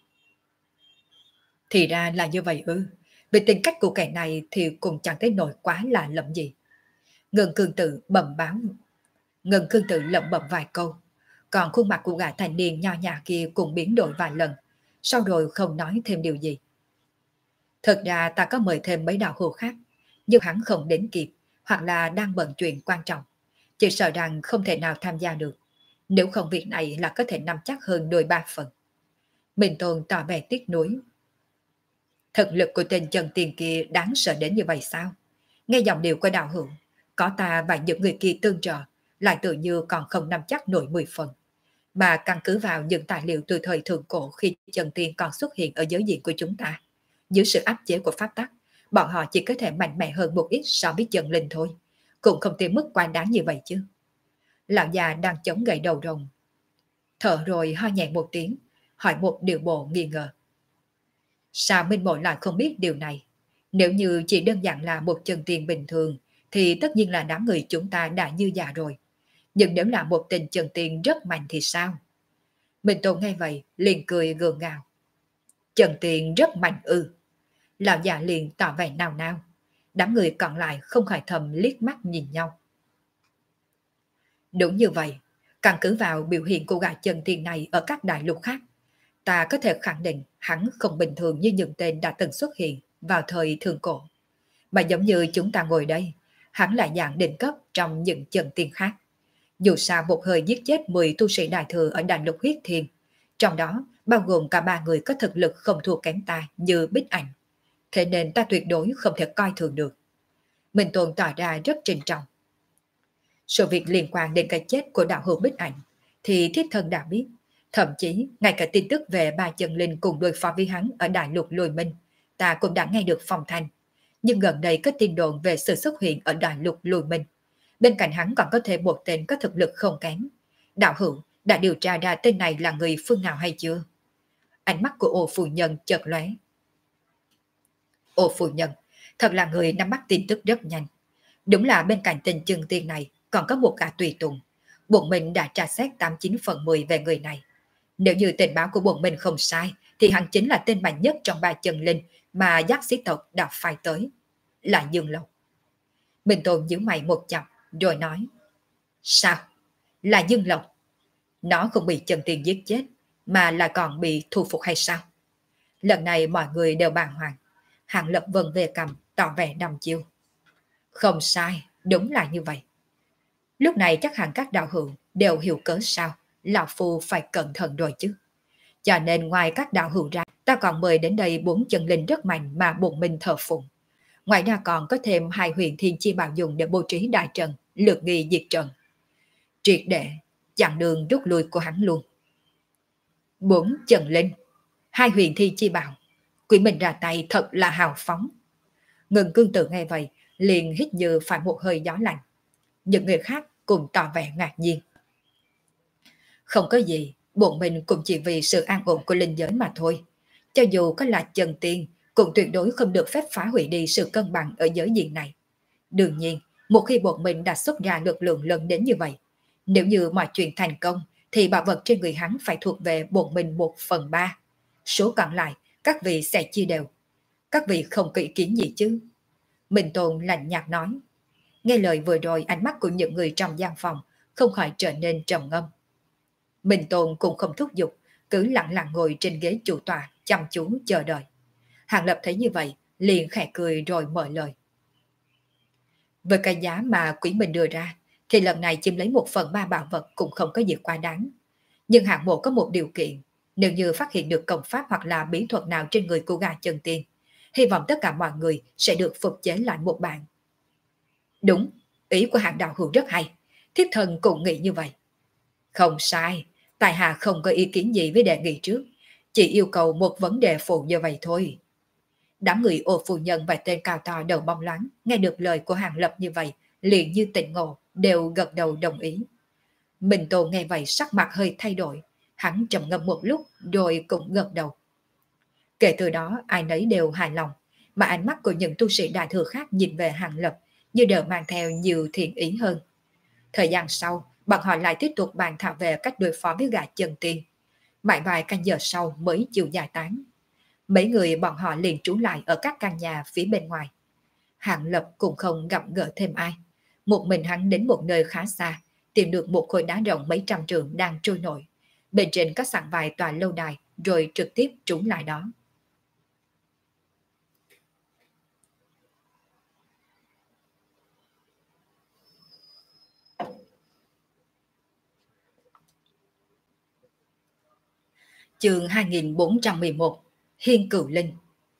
Thì ra là như vậy ư. Về tính cách của kẻ này thì cũng chẳng thấy nổi quá lạ lẫm gì. Ngân Cương Tử lẩm bẩm vài câu. Còn khuôn mặt của gã thanh niên nho nhã kia cũng biến đổi vài lần, sau rồi không nói thêm điều gì. Thật ra ta có mời thêm mấy đạo hữu khác, nhưng hắn không đến kịp, hoặc là đang bận chuyện quan trọng. Chỉ sợ rằng không thể nào tham gia được. Nếu không việc này là có thể nắm chắc hơn đôi ba phần. Minh Tôn tỏ vẻ tiếc nuối. Thực lực của tên Trần Tiền kia đáng sợ đến như vậy sao? Nghe giọng điệu của đạo hữu, có ta và những người kia tương trợ, lại tự như còn không nắm chắc nổi 10 phần. Mà căn cứ vào những tài liệu từ thời thượng cổ khi Trần Tiên còn xuất hiện ở giới diện của chúng ta. Dưới sự áp chế của pháp tắc, bọn họ chỉ có thể mạnh mẽ hơn một ít so với Trần Linh thôi. Cũng không tới mức quá đáng như vậy chứ. Lão già đang chống gậy đầu rồng. Thở rồi ho nhẹ một tiếng, hỏi một điều bộ nghi ngờ. Sao Minh Mộ lại không biết điều này? Nếu như chỉ đơn giản là một Trần Tiên bình thường, thì tất nhiên là đám người chúng ta đã dư già rồi. Nhưng nếu là một tình Trần Tiên rất mạnh thì sao? Minh Tôn nghe vậy, liền cười gượng gạo. Trần Tiên rất mạnh ư. Lão già liền tỏ vẻ nào nao. Đám người còn lại không khỏi thầm liếc mắt nhìn nhau. Đúng như vậy, căn cứ vào biểu hiện của gã Trần Tiên này ở các đại lục khác, ta có thể khẳng định hắn không bình thường như những tên đã từng xuất hiện vào thời thượng cổ. Mà giống như chúng ta ngồi đây, hắn là dạng đỉnh cấp trong những Trần Tiên khác. Dù sao một hơi giết chết 10 tu sĩ đại thừa ở đại lục huyết thiên, trong đó bao gồm cả 3 người có thực lực không thua kém ta như Bích Ảnh. Thế nên ta tuyệt đối không thể coi thường được. Minh Tôn tỏ ra rất trịnh trọng. Sự việc liên quan đến cái chết của đạo hữu Bích Ảnh thì thiết thân đã biết. Thậm chí ngay cả tin tức về ba chân linh cùng đối phó với hắn ở đại lục Lôi Minh, ta cũng đã nghe được phong thanh. Nhưng gần đây có tin đồn về sự xuất hiện ở đại lục Lôi Minh. Bên cạnh hắn còn có thêm một tên có thực lực không kém. Đạo hữu đã điều tra ra tên này là người phương nào hay chưa? Ánh mắt của Ô phu nhân chợt lóe. Ô phu nhân thật là người nắm bắt tin tức rất nhanh. Đúng là bên cạnh tên Trần Tiên này còn có một gã tùy tùng. Bọn mình đã tra xét 89 phần 10 về người này. Nếu như tình báo của bọn mình không sai, thì hắn chính là tên mạnh nhất trong ba chân linh mà giác sĩ tộc đã phái tới. Là Dương Lộc. Minh Tôn nhíu mày một chập, rồi nói. Sao? Là Dương Lộc? Nó không bị Trần Tiên giết chết, mà là còn bị thu phục hay sao? Lần này mọi người đều bàng hoàng. Hàng Lập vần về cầm, tỏ vẻ đăm chiêu. Không sai, đúng là như vậy. Lúc này chắc hẳn các đạo hữu đều hiểu cớ sao Lão Phu phải cẩn thận rồi chứ. Cho nên ngoài các đạo hữu ra, ta còn mời đến đây 4 chân linh rất mạnh mà bọn mình thờ phụng. Ngoài ra còn có thêm 2 huyền thiên chi bảo dùng để bố trí đại trận, lược nghi diệt trận. Triệt để chặn đường rút lui của hắn luôn. 4 chân linh, 2 huyền thiên chi bảo, quỷ mình ra tay thật là hào phóng. Ngân Cương Tử nghe vậy, liền hít như phải một hơi gió lạnh. Những người khác cùng tỏ vẻ ngạc nhiên. Không có gì, bọn mình cũng chỉ vì sự an ổn của linh giới mà thôi. Cho dù có là Trần Tiên, cũng tuyệt đối không được phép phá hủy đi sự cân bằng ở giới diện này. Đương nhiên, một khi bọn mình đã xuất ra lực lượng lớn đến như vậy, nếu như mọi chuyện thành công, thì bảo vật trên người hắn phải thuộc về bọn mình 1/3. Số còn lại, các vị sẽ chia đều. Các vị không có ý kiến gì chứ? Minh Tôn lạnh nhạt nói. Nghe lời vừa rồi, ánh mắt của những người trong gian phòng không khỏi trở nên trầm ngâm. Minh Tôn cũng không thúc giục, cứ lặng lặng ngồi trên ghế chủ tọa, chăm chú chờ đợi. Hàng Lập thấy như vậy, liền khẽ cười rồi mở lời. Với cái giá mà quý mình đưa ra, thì lần này chiếm lấy 1/3 bảo vật cũng không có gì quá đáng. Nhưng hạng mộ có một điều kiện, nếu như phát hiện được công pháp hoặc là bí thuật nào trên người của gà Trần Tiên, hy vọng tất cả mọi người sẽ được phục chế lại một bạn. Đúng, ý của hạng đạo hữu rất hay, thiếp thần cũng nghĩ như vậy. Không sai, tại hạ không có ý kiến gì với đề nghị trước, chỉ yêu cầu một vấn đề phụ như vậy thôi. Đám người Ô phu nhân và tên cao to đầu bóng loáng nghe được lời của Hàng Lập như vậy, liền như tỉnh ngộ, đều gật đầu đồng ý. Minh Tô nghe vậy sắc mặt hơi thay đổi, hắn trầm ngâm một lúc rồi cũng gật đầu. Kể từ đó ai nấy đều hài lòng, mà ánh mắt của những tu sĩ đại thừa khác nhìn về Hàng Lập như đều mang theo nhiều thiện ý hơn. Thời gian sau, bọn họ lại tiếp tục bàn thảo về cách đối phó với gã Trần Tiên. Mãi vài canh giờ sau mới chịu giải tán. Mấy người bọn họ liền trú lại ở các căn nhà phía bên ngoài. Hàng Lập cũng không gặp gỡ thêm ai. Một mình hắn đến một nơi khá xa, tìm được một khối đá rộng mấy trăm trượng đang trôi nổi. Bên trên có sẵn vài tòa lâu đài rồi trực tiếp trúng lại đó. Chương 2411 Hiên Cửu Linh.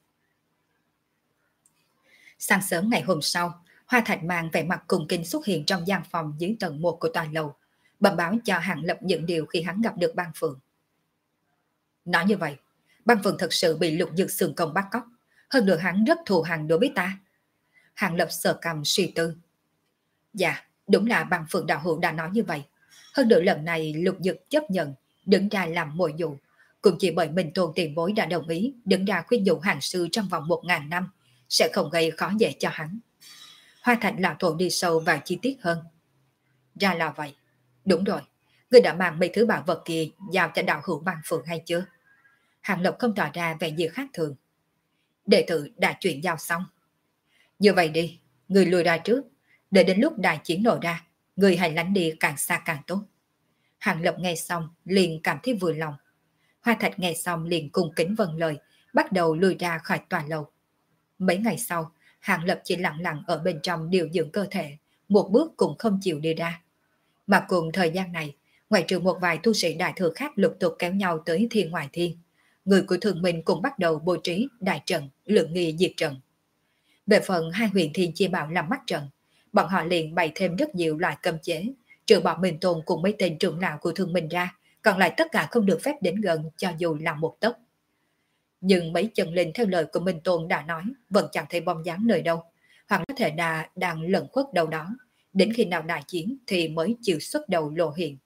Sáng sớm ngày hôm sau, Hoa Thạch mang vẻ mặt cung kính xuất hiện trong gian phòng dưới tầng 1 của tòa lầu, bẩm báo cho Hàng Lập những điều khi hắn gặp được Băng Phượng. Nói như vậy, Băng Phượng thật sự bị Lục Dực Xương Công bắt cóc, hơn nữa hắn rất thù hằn đối với ta. Hàng Lập sờ cằm suy tư. Dạ, đúng là Băng Phượng đạo hữu đã nói như vậy. Hơn nữa lần này Lục Dực chấp nhận đứng ra làm mồi dụ, cũng chỉ bởi Minh Tôn tiền bối đã đồng ý đứng ra khuyên nhủ hàng sư trong vòng 1000 năm sẽ không gây khó dễ cho hắn. Hoa Thạch lão tổ đi sâu vào chi tiết hơn. Ra là vậy. Đúng rồi, ngươi đã mang mấy thứ bảo vật kia giao cho đạo hữu Băng Phượng hay chưa? Hàng Lộc không tỏ ra vẻ gì khác thường. Đệ tử đã chuyển giao xong. Như vậy đi, người lùi ra trước, để đến lúc đại chiến nổ ra, người hãy lánh đi càng xa càng tốt. Hàng Lộc nghe xong liền cảm thấy vui lòng. Hoa Thạch nghe xong liền cung kính vâng lời, bắt đầu lùi ra khỏi tòa lầu. Mấy ngày sau, Hàng Lập chỉ lặng lặng ở bên trong điều dưỡng cơ thể, một bước cũng không chịu đi ra. Mà cùng thời gian này, ngoại trừ một vài tu sĩ đại thừa khác lục tục kéo nhau tới thiên ngoại thiên, người của thường minh cũng bắt đầu bố trí đại trận, lượng nghi diệt trận. Về phần hai huyền thiên chia bảo làm mắt trận, bọn họ liền bày thêm rất nhiều loại cấm chế, trừ bỏ Minh Tôn cùng mấy tên trưởng lão của thương minh ra, còn lại tất cả không được phép đến gần cho dù là một tấc. Nhưng mấy chân linh theo lời của Minh Tôn đã nói vẫn chẳng thấy bóng dáng nơi đâu, hoặc có thể là đang lẩn khuất đâu đó, đến khi nào đại chiến thì mới chịu xuất đầu lộ hiện.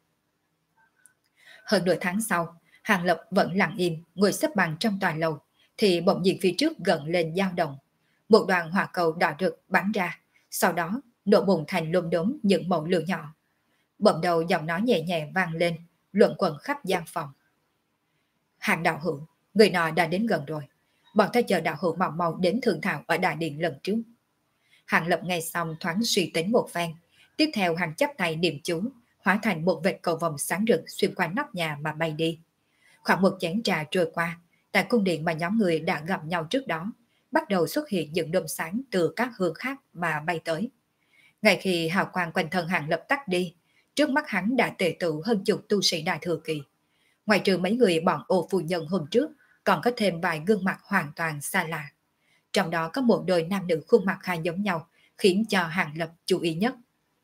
Hơn nửa tháng sau, Hàng Lập vẫn lặng im ngồi xếp bằng trong tòa lầu, thì bỗng nhiên phía trước gần lên dao động. Một đoàn hỏa cầu đỏ rực bắn ra, sau đó nổ bùng thành lùm đốm những mẩu lửa nhỏ. Bỗng đầu giọng nói nhẹ nhẹ vang lên, luẩn quẩn khắp gian phòng. Hàng đạo hữu, người nọ đã đến gần rồi. Bọn ta chờ đạo hữu mau mau đến thượng thảo ở đại điện lần trước. Hàng Lập nghe xong thoáng suy tính một phen. Tiếp theo hàng chắp tay niệm chú, hóa thành một vệt cầu vồng sáng rực xuyên qua nóc nhà mà bay đi. Khoảng một chén trà trôi qua, tại cung điện mà nhóm người đã gặp nhau trước đó, bắt đầu xuất hiện những đom sáng từ các hướng khác mà bay tới. Ngay khi hào quang quanh thân Hàng Lập tắt đi, trước mắt hắn đã tề tựu hơn chục tu sĩ đại thừa kỳ. Ngoài trừ mấy người bọn Ô phu nhân hôm trước, còn có thêm vài gương mặt hoàn toàn xa lạ. Trong đó có một đôi nam nữ khuôn mặt khá giống nhau, khiến cho Hàng Lập chú ý nhất.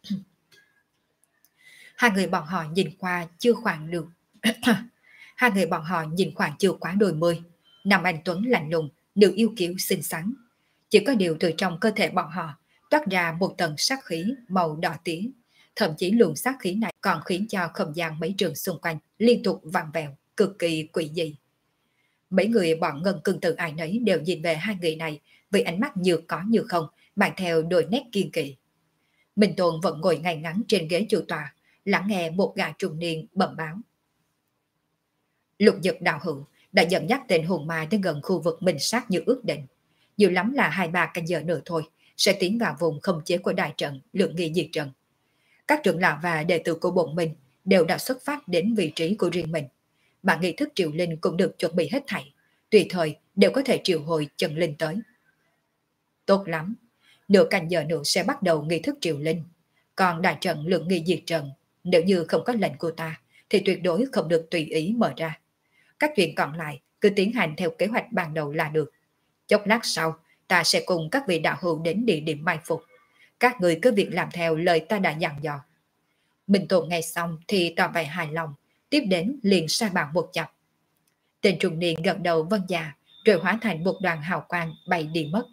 Hai người bọn họ nhìn qua chưa khoảng được. Hai người bọn họ nhìn khoảng chưa quá đôi mươi. Nam anh tuấn lạnh lùng, nữ yêu kiều xinh xắn. Chỉ có điều từ trong cơ thể bọn họ toát ra một tầng sát khí màu đỏ tía. Thậm chí luồng sát khí này còn khiến cho không gian mấy trường xung quanh liên tục vặn vẹo, cực kỳ quỷ dị. Mấy người bọn Ngân Cương Tử ai nấy đều nhìn về hai người này với ánh mắt như có như không, mang theo đôi nét kiên kỵ. Minh Tôn vẫn ngồi ngay ngắn trên ghế chủ tọa, lắng nghe một gã trung niên bẩm báo. Lục Dực đạo hữu đã dẫn dắt tên hồn ma tới gần khu vực minh sát như ước định. Nhiều lắm là 2-3 canh giờ nữa thôi, sẽ tiến vào vùng không chế của đại trận, lượng nghi diệt trận. Các trưởng lão và đệ tử của bọn mình đều đã xuất phát đến vị trí của riêng mình. Mà nghi thức triệu linh cũng được chuẩn bị hết thảy, tùy thời đều có thể triệu hồi chân linh tới. Tốt lắm, nửa canh giờ nữa sẽ bắt đầu nghi thức triệu linh. Còn đại trận lượng nghi diệt trận, nếu như không có lệnh của ta, thì tuyệt đối không được tùy ý mở ra. Các chuyện còn lại cứ tiến hành theo kế hoạch ban đầu là được. Chốc lát sau, ta sẽ cùng các vị đạo hữu đến địa điểm mai phục. Các người cứ việc làm theo lời ta đã dặn dò. Minh Tôn nghe xong thì tỏ vẻ hài lòng, tiếp đến liền sai bảo một chập. Tên trung niên gật đầu vâng dạ, rồi hóa thành một đoàn hào quang bay đi mất.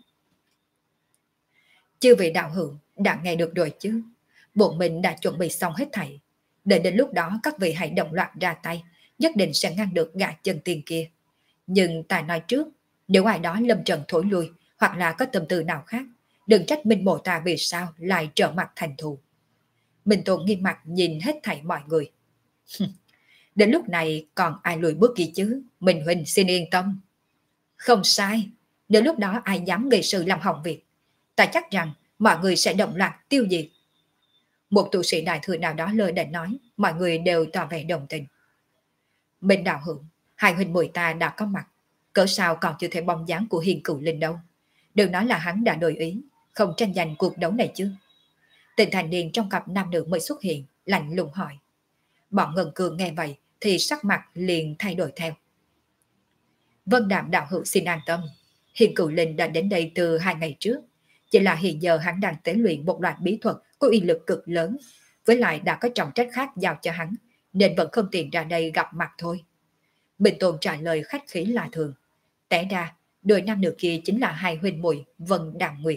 Chư vị đạo hữu đã nghe được rồi chứ? Bọn mình đã chuẩn bị xong hết thảy. Để đến lúc đó các vị hãy đồng loạt ra tay, nhất định sẽ ngăn được gã chân tiền kia. Nhưng ta nói trước, nếu ai đó lâm trận thối lui hoặc là có tâm tư nào khác, đừng trách Minh Mộ ta vì sao lại trở mặt thành thù. Minh Tôn nghiêm mặt nhìn hết thảy mọi người. Đến lúc này còn ai lùi bước gì chứ? Minh huynh xin yên tâm. Không sai, nếu lúc đó ai dám gây sự làm hỏng việc, ta chắc rằng mọi người sẽ động loạt tiêu diệt. Một tu sĩ đại thừa nào đó lơ đễnh nói, mọi người đều tỏ vẻ đồng tình. Bên đạo hữu, hai huynh muội ta đã có mặt, cỡ sao còn chưa thấy bóng dáng của Hiền Cửu Linh đâu. Đừng nói là hắn đã đổi ý, không tranh giành cuộc đấu này chứ. Tên thành niên trong cặp nam nữ mới xuất hiện, lạnh lùng hỏi. Bọn Ngân Cương nghe vậy thì sắc mặt liền thay đổi theo. Vân Đạm đạo hữu xin an tâm, Hiền Cửu Linh đã đến đây từ 2 ngày trước. Chỉ là hiện giờ hắn đang tế luyện một loại bí thuật có uy lực cực lớn, với lại đã có trọng trách khác giao cho hắn, nên vẫn không tiện ra đây gặp mặt thôi. Bình Tôn trả lời khách khí là thường. Té ra, đôi nam nữ kia chính là hai huynh muội Vân Đạm Nguyệt.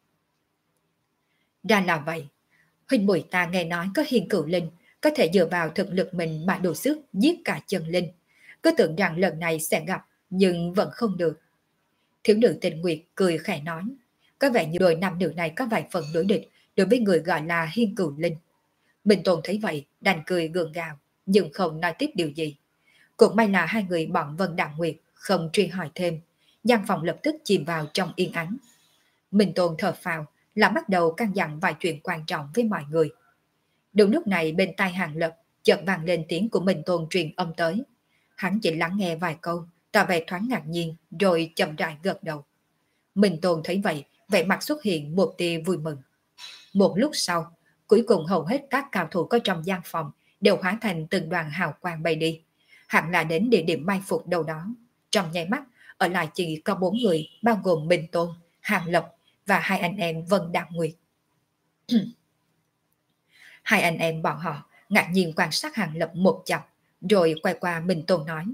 Ra là vậy, huynh muội ta nghe nói có Hiền Cửu Linh có thể dựa vào thực lực mình mà đủ sức giết cả chân linh. Cứ tưởng rằng lần này sẽ gặp, nhưng vẫn không được. Thiếu nữ tên Nguyệt cười khẽ nói, có vẻ như đôi nam nữ này có vài phần đối địch đối với người gọi là Hiên Cửu Linh. Bình Tôn thấy vậy, đành cười gượng gạo, nhưng không nói tiếp điều gì. Cũng may là hai người bọn Vân Đạm Nguyệt không truy hỏi thêm, gian phòng lập tức chìm vào trong yên ắng. Bình Tôn thở phào, là bắt đầu căn dặn vài chuyện quan trọng với mọi người. Đúng lúc này bên tai Hàng Lập chợt vang lên tiếng của Bình Tôn truyền âm tới. Hắn chỉ lắng nghe vài câu, tỏ vẻ thoáng ngạc nhiên, rồi chậm rãi gật đầu. Minh Tôn thấy vậy, vẻ mặt xuất hiện một tia vui mừng. Một lúc sau, cuối cùng hầu hết các cao thủ có trong gian phòng đều hóa thành từng đoàn hào quang bay đi. Hẳn là đến địa điểm mai phục đâu đó. Trong nháy mắt, ở lại chỉ có 4 người, bao gồm Minh Tôn, Hàng Lập và hai anh em Vân Đạm Nguyệt. Hai anh em bọn họ ngạc nhiên quan sát Hàng Lập một chập, rồi quay qua Minh Tôn nói.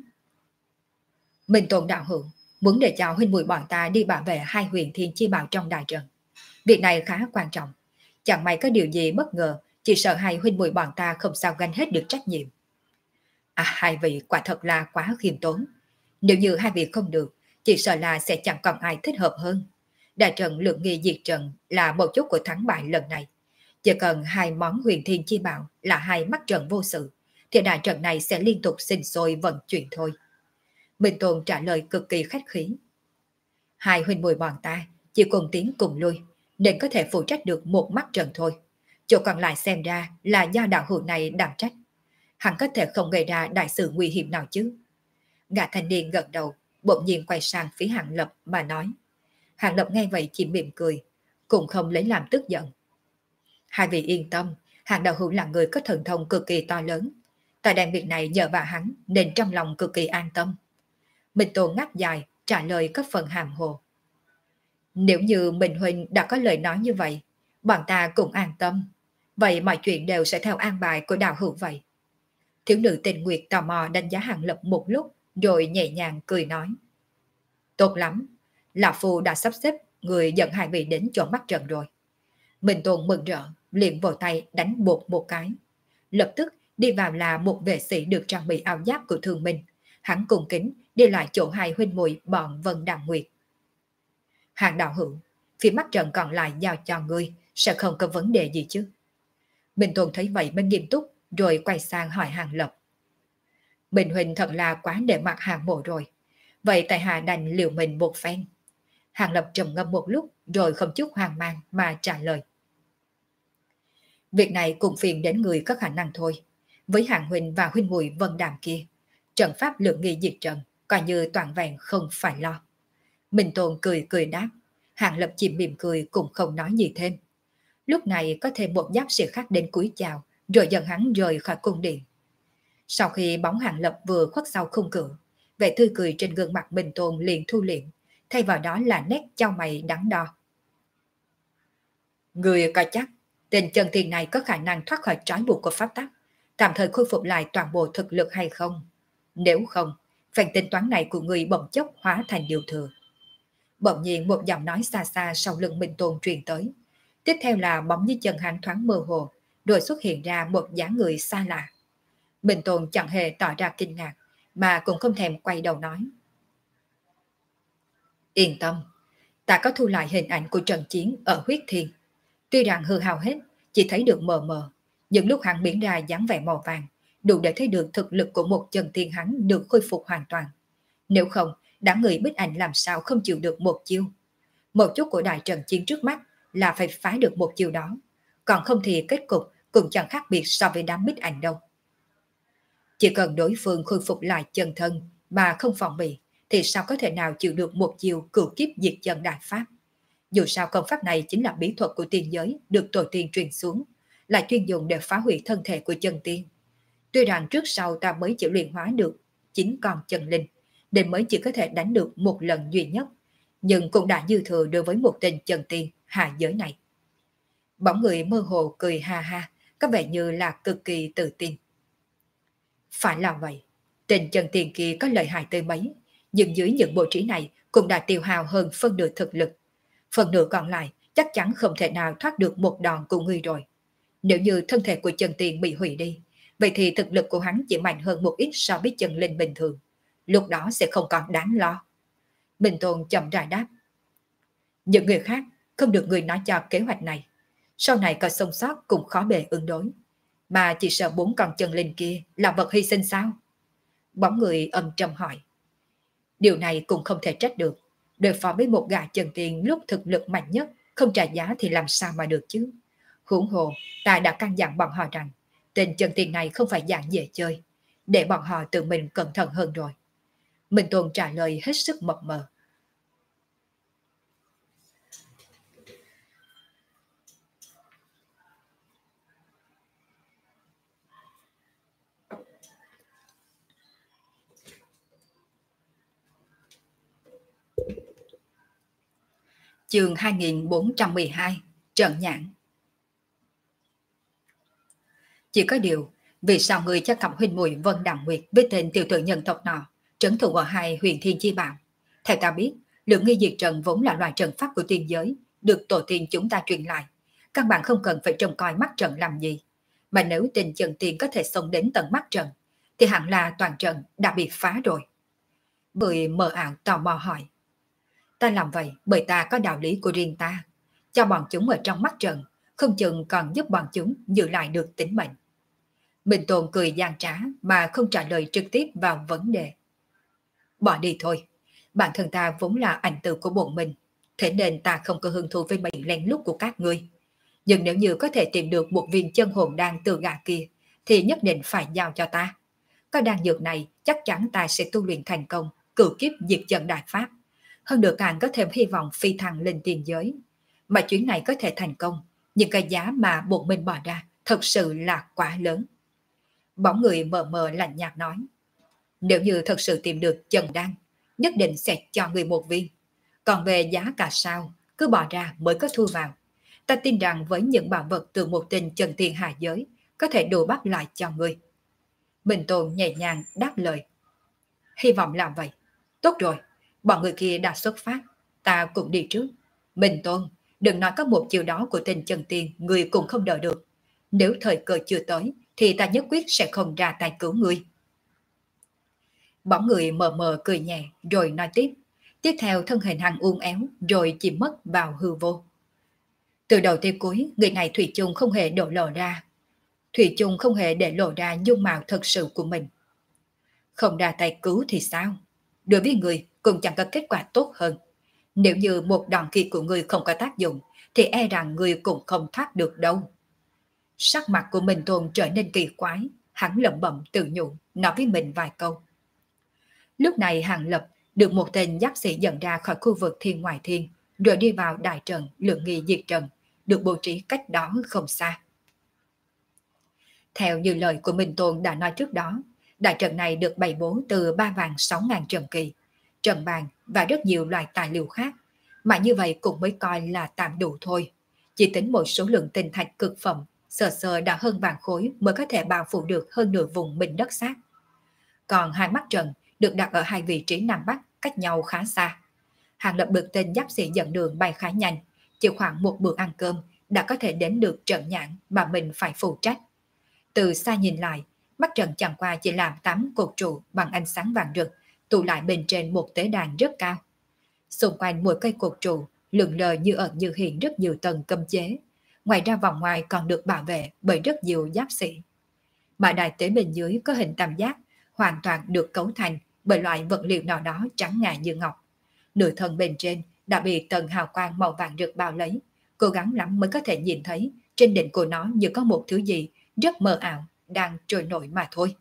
Minh Tôn đạo hữu, muốn để cho huynh muội bọn ta đi bảo vệ hai huyền thiên chi bảo trong đại trận. Việc này khá quan trọng. Chẳng may có điều gì bất ngờ, chỉ sợ hai huynh muội bọn ta không sao gánh hết được trách nhiệm. À, hai vị quả thật là quá khiêm tốn. Nếu như hai vị không được, chỉ sợ là sẽ chẳng còn ai thích hợp hơn. Đại trận lượng nghi diệt trận là một chút của thắng bại lần này. Chỉ cần hai món huyền thiên chi bảo là hai mắt trận vô sự, thì đại trận này sẽ liên tục sinh sôi vận chuyển thôi. Minh Tôn trả lời cực kỳ khách khí. Hai huynh muội bọn ta chỉ cùng tiến cùng lui, nên có thể phụ trách được một mắt trận thôi. Chỗ còn lại xem ra là do đạo hữu này đảm trách. Hắn có thể không gây ra đại sự nguy hiểm nào chứ. Gã thanh niên gật đầu, bỗng nhiên quay sang phía Hàng Lập mà nói. Hàng Lập nghe vậy chỉ mỉm cười, cũng không lấy làm tức giận. Hai vị yên tâm, Hàng đạo hữu là người có thần thông cực kỳ to lớn. Tại đàn việc này nhờ vào hắn nên trong lòng cực kỳ an tâm. Minh Tôn ngắt dài, trả lời có phần hàm hồ. Nếu như Minh Huynh đã có lời nói như vậy, bọn ta cũng an tâm. Vậy mọi chuyện đều sẽ theo an bài của đạo hữu vậy. Thiếu nữ tên Nguyệt tò mò đánh giá Hàng Lập một lúc, rồi nhẹ nhàng cười nói. Tốt lắm, Lão Phu đã sắp xếp người dẫn hai vị đến chỗ mắt trận rồi. Minh Tôn mừng rỡ, liền vỗ tay đánh bột một cái. Lập tức đi vào là một vệ sĩ được trang bị áo giáp của Thương Minh. Hắn cùng kính đi lại chỗ hai huynh muội bọn Vân Đạm Nguyệt. Hàng đạo hữu, phía mắt trận còn lại giao cho ngươi, sẽ không có vấn đề gì chứ. Minh Tôn thấy vậy mới nghiêm túc, rồi quay sang hỏi Hàng Lập. Bình Huỳnh thật là quá để mặt Hàng Mộ rồi. Vậy tại hạ đành liều mình một phen. Hàng Lập trầm ngâm một lúc, rồi không chút hoang mang mà trả lời. Việc này cũng phiền đến người có khả năng thôi. Với Hàng Huỳnh và huynh muội Vân Đạm kia, trận pháp lượng nghi diệt trận, coi như toàn vẹn không phải lo. Minh Tôn cười cười đáp, Hàng Lập chỉ mỉm cười cũng không nói gì thêm. Lúc này có thêm một giáp sĩ khác đến cúi chào, rồi dẫn hắn rời khỏi cung điện. Sau khi bóng Hàng Lập vừa khuất sau khung cửa, vẻ tươi cười trên gương mặt Minh Tôn liền thu liễm, thay vào đó là nét chau mày đắn đo. Người coi chắc, tên chân thiên này có khả năng thoát khỏi trói buộc của pháp tắc, tạm thời khôi phục lại toàn bộ thực lực hay không? Nếu không, phần tính toán này của người bỗng chốc hóa thành điều thừa. Bỗng nhiên một giọng nói xa xa sau lưng Minh Tôn truyền tới. Tiếp theo là bóng dưới chân hắn thoáng mơ hồ, rồi xuất hiện ra một dáng người xa lạ. Minh Tôn chẳng hề tỏ ra kinh ngạc, mà cũng không thèm quay đầu nói. Yên tâm, ta có thu lại hình ảnh của trận chiến ở huyết thiên. Tuy rằng hư hao hết, chỉ thấy được mờ mờ, những lúc hắn biến ra dáng vẻ màu vàng, đủ để thấy được thực lực của một chân tiên hắn được khôi phục hoàn toàn. Nếu không, đám người Bích Ảnh làm sao không chịu được một chiêu. Một chút của đại trận chiến trước mắt là phải phá được một chiêu đó, còn không thì kết cục cũng chẳng khác biệt so với đám bích ảnh đâu. Chỉ cần đối phương khôi phục lại chân thân mà không phòng bị, thì sao có thể nào chịu được một chiều cửu kiếp diệt chân đại pháp. Dù sao công pháp này chính là bí thuật của tiên giới được tổ tiên truyền xuống, là chuyên dùng để phá hủy thân thể của chân tiên. Tuy rằng trước sau ta mới chỉ luyện hóa được 9 con chân linh, nên mới chỉ có thể đánh được một lần duy nhất, nhưng cũng đã dư thừa đối với một tên chân tiên hạ giới này. Bóng người mơ hồ cười ha ha, có vẻ như là cực kỳ tự tin. Phải là vậy, tên chân tiên kia có lợi hại tới mấy, nhưng dưới những bộ trí này cũng đã tiêu hao hơn phân nửa thực lực. Phần nửa còn lại chắc chắn không thể nào thoát được một đòn của ngươi rồi. Nếu như thân thể của chân tiên bị hủy đi, vậy thì thực lực của hắn chỉ mạnh hơn một ít so với chân linh bình thường. Lúc đó sẽ không còn đáng lo. Bình Tôn chậm rãi đáp. Những người khác không được người nói cho kế hoạch này. Sau này có sống sót cũng khó bề ứng đối. Mà chỉ sợ 4 con chân linh kia là vật hy sinh sao? Bóng người âm trầm hỏi. Điều này cũng không thể trách được. Đối phó với một gã chân tiên lúc thực lực mạnh nhất, không trả giá thì làm sao mà được chứ? Huống hồ, ta đã căn dặn bọn họ rằng tên chân tiên này không phải dạng dễ chơi, để bọn họ tự mình cẩn thận hơn rồi. Minh Tôn trả lời hết sức mập mờ. Chương 2412 Trận nhãn. Chỉ có điều, vì sao người cho cặp huynh muội Vân Đặng Nguyệt với tên tiểu tử nhân tộc nọ trấn thủ ở hai huyền thiên chi bảo? Theo ta biết, lượng nghi diệt trận vốn là loại trận pháp của tiên giới, được tổ tiên chúng ta truyền lại. Các bạn không cần phải trông coi mắt trận làm gì. Mà nếu tên chân tiên có thể xông đến tận mắt trận, thì hẳn là toàn trận đã bị phá rồi. Bưởi mờ ảo tò mò hỏi. Ta làm vậy bởi ta có đạo lý của riêng ta. Cho bọn chúng ở trong mắt trận, không chừng còn giúp bọn chúng giữ lại được tính mệnh. Minh Tôn cười gian trá mà không trả lời trực tiếp vào vấn đề. Bỏ đi thôi. Bản thân ta vốn là ảnh tử của bọn mình, thế nên ta không có hứng thú với mấy lén lút của các ngươi. Nhưng nếu như có thể tìm được một viên chân hồn đan từ gã kia, thì nhất định phải giao cho ta. Có đan dược này chắc chắn ta sẽ tu luyện thành công, cửu kiếp diệt chân đại pháp. Hơn nữa càng có thêm hy vọng phi thăng lên tiền giới. Mà chuyến này có thể thành công, nhưng cái giá mà bọn mình bỏ ra thật sự là quá lớn. Bóng người mờ mờ lạnh nhạt nói. Nếu như thật sự tìm được chân đan, nhất định sẽ cho người một viên. Còn về giá cả sao, cứ bỏ ra mới có thu vào. Ta tin rằng với những bảo vật từ một tên chân tiên hạ giới, có thể đủ bắt lại cho người. Minh Tôn nhẹ nhàng đáp lời. Hy vọng làm vậy. Tốt rồi, bọn người kia đã xuất phát, ta cũng đi trước. Minh Tôn, đừng nói có một chiều đó của tên chân tiên, người cũng không đợi được. Nếu thời cơ chưa tới, thì ta nhất quyết sẽ không ra tay cứu ngươi. Bóng người mờ mờ cười nhẹ, rồi nói tiếp. Tiếp theo thân hình hắn uốn éo, rồi chìm mất vào hư vô. Từ đầu tới cuối, người này Thủy chung không hề đổ lộ ra. Thủy chung không hề để lộ ra dung mạo thật sự của mình. Không ra tay cứu thì sao? Đối với người cũng chẳng có kết quả tốt hơn. Nếu như một đòn kia của người không có tác dụng, thì e rằng người cũng không thoát được đâu. Sắc mặt của Minh Tôn trở nên kỳ quái, hắn lẩm bẩm tự nhủ, nói với mình vài câu. Lúc này Hàng Lập được một tên giáp sĩ dẫn ra khỏi khu vực thiên ngoại thiên, rồi đi vào đại trận lượng nghi diệt trận, được bố trí cách đó không xa. Theo như lời của Minh Tôn đã nói trước đó, đại trận này được bày bố từ 3.600.000 trận kỳ, trận bàn và rất nhiều loại tài liệu khác, mà như vậy cũng mới coi là tạm đủ thôi. Chỉ tính một số lượng tinh thạch cực phẩm, sờ sờ đã hơn vạn khối mới có thể bao phủ được hơn nửa vùng minh đất xác. Còn hai mắt trận được đặt ở hai vị trí Nam Bắc, cách nhau khá xa. Hàng Lập được tên giáp sĩ dẫn đường bay khá nhanh, chỉ khoảng một bữa ăn cơm đã có thể đến được trận nhãn mà mình phải phụ trách. Từ xa nhìn lại, mắt trận chẳng qua chỉ làm 8 cột trụ bằng ánh sáng vàng rực tụ lại bên trên một tế đàn rất cao. Xung quanh mỗi cây cột trụ lượn lờ như ẩn như hiện rất nhiều tầng cấm chế. Ngoài ra vòng ngoài còn được bảo vệ bởi rất nhiều giáp sĩ. Mà đại tế bên dưới có hình tam giác, hoàn toàn được cấu thành bởi loại vật liệu nào đó trắng ngà như ngọc. Nửa thân bên trên đã bị tầng hào quang màu vàng rực bao lấy, cố gắng lắm mới có thể nhìn thấy trên đỉnh của nó như có một thứ gì rất mờ ảo đang trôi nổi mà thôi.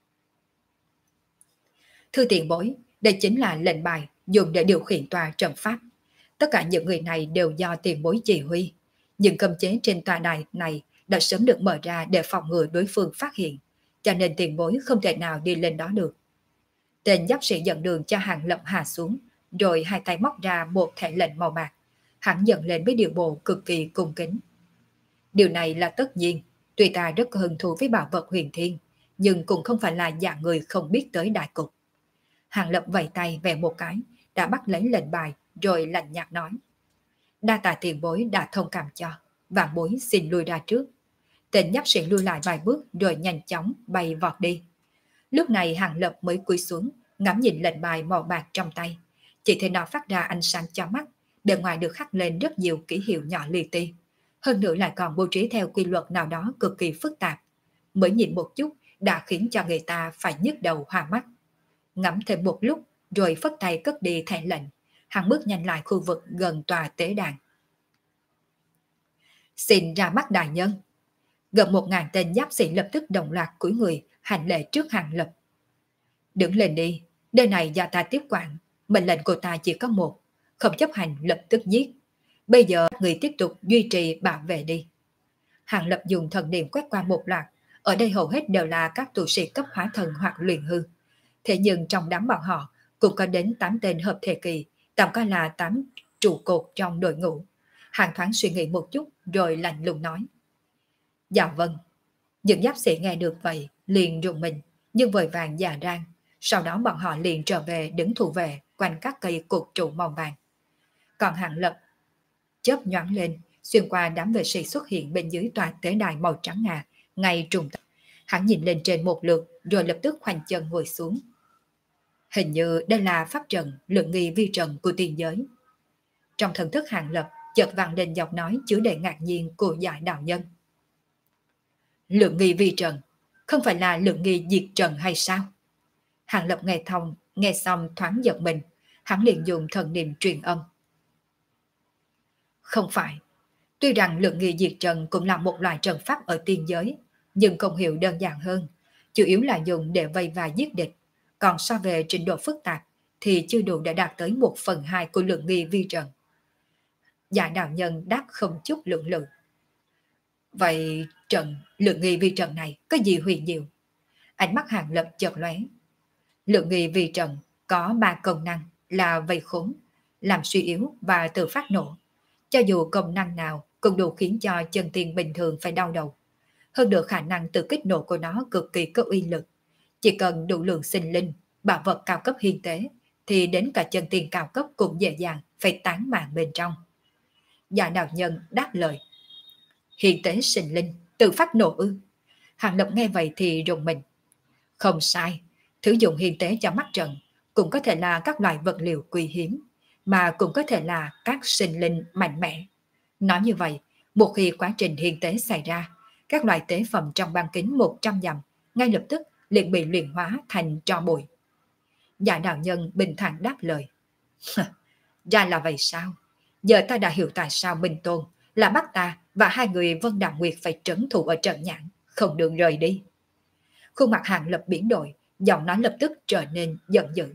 Thưa tiền bối, đây chính là lệnh bài dùng để điều khiển tòa trận pháp. Tất cả những người này đều do tiền bối chỉ huy. Những cấm chế trên tòa đài này đã sớm được mở ra để phòng ngừa đối phương phát hiện, cho nên tiền bối không thể nào đi lên đó được. Tên giáp sĩ dẫn đường cho Hàng Lập hạ xuống, rồi hai tay móc ra một thẻ lệnh màu bạc. Hắn dẫn lên với điệu bộ cực kỳ cung kính. Điều này là tất nhiên, tuy ta rất có hứng thú với bảo vật huyền thiên, nhưng cũng không phải là dạng người không biết tới đại cục. Hàng Lập vẫy tay về một cái, đã bắt lấy lệnh bài, rồi lạnh nhạt nói. Đa tạ tiền bối đã thông cảm cho, vạn bối xin lui ra trước. Tên giáp sĩ lui lại vài bước rồi nhanh chóng bay vọt đi. Lúc này Hàng Lập mới cúi xuống, ngắm nhìn lệnh bài màu bạc trong tay. Chỉ thấy nó phát ra ánh sáng cho mắt, bề ngoài được khắc lên rất nhiều ký hiệu nhỏ li ti. Hơn nữa lại còn bố trí theo quy luật nào đó cực kỳ phức tạp. Mới nhìn một chút đã khiến cho người ta phải nhức đầu hoa mắt. Ngắm thêm một lúc rồi phất tay cất đi thẻ lệnh. Hắn bước nhanh lại khu vực gần tòa tế đàn. Xin ra mắt đại nhân. Gần 1.000 tên giáp sĩ lập tức đồng loạt cúi người hành lễ trước Hàng Lập. Đứng lên đi, nơi này do ta tiếp quản, mệnh lệnh của ta chỉ có một, không chấp hành lập tức giết. Bây giờ người tiếp tục duy trì bảo vệ đi. Hàng Lập dùng thần niệm quét qua một loạt, ở đây hầu hết đều là các tu sĩ cấp hóa thần hoặc luyện hư. Thế nhưng trong đám bọn họ cũng có đến 8 tên hợp thể kỳ, tạm coi là 8 trụ cột trong đội ngũ. Hàng thoáng suy nghĩ một chút rồi lạnh lùng nói. Dạ vâng. Những giáp sĩ nghe được vậy liền rùng mình, nhưng vội vàng dạ rang. Sau đó bọn họ liền trở về đứng thủ vệ quanh các cây cột trụ màu vàng. Còn Hàng Lập chớp nhoáng lên, xuyên qua đám vệ sĩ xuất hiện bên dưới tòa tế đài màu trắng ngà, ngay trung tâm. Hắn nhìn lên trên một lượt rồi lập tức khoanh chân ngồi xuống. Hình như đây là pháp trận lượng nghi vi trận của tiên giới. Trong thần thức Hàng Lập chợt vang lên giọng nói chứa đầy ngạc nhiên của Giải đạo nhân. Lượng nghi vi trận, không phải là lượng nghi diệt trận hay sao? Hàng Lập nghe xong thoáng giật mình, hắn liền dùng thần niệm truyền âm. Không phải, tuy rằng lượng nghi diệt trận cũng là một loại trận pháp ở tiên giới, nhưng công hiệu đơn giản hơn, chủ yếu là dùng để vây và giết địch. Còn so về trình độ phức tạp thì chưa đủ để đạt tới 1/2 của lượng nghi vi trận. Dạ đạo nhân đáp không chút lượng lự. Vậy lượng nghi vi trận này có gì huyền diệu? Ánh mắt Hàng Lập chợt lóe. Lượng nghi vi trận có 3 công năng là vây khốn, làm suy yếu và tự phát nổ. Cho dù công năng nào cũng đủ khiến cho chân tiên bình thường phải đau đầu. Hơn nữa khả năng tự kích nổ của nó cực kỳ có uy lực. Chỉ cần đủ lượng sinh linh, bảo vật cao cấp hiên tế, thì đến cả chân tiên cao cấp cũng dễ dàng phải tán mạng bên trong. Dạ đạo nhân đáp lời. Hiên tế sinh linh, tự phát nổ ư? Hàng Lập nghe vậy thì rùng mình. Không sai, thứ dụng hiên tế cho mắt trận cũng có thể là các loại vật liệu quý hiếm, mà cũng có thể là các sinh linh mạnh mẽ. Nói như vậy, một khi quá trình hiên tế xảy ra, các loại tế phẩm trong bán kính 100 dặm ngay lập tức liền bị luyện hóa thành tro bụi. Dạ đạo nhân bình thản đáp lời. Ra là vậy sao? Giờ ta đã hiểu tại sao Minh Tôn là bắt ta và hai người Vân Đạm Nguyệt phải trấn thủ ở trận nhãn, không được rời đi. Khuôn mặt Hàng Lập biến đổi, giọng nói lập tức trở nên giận dữ.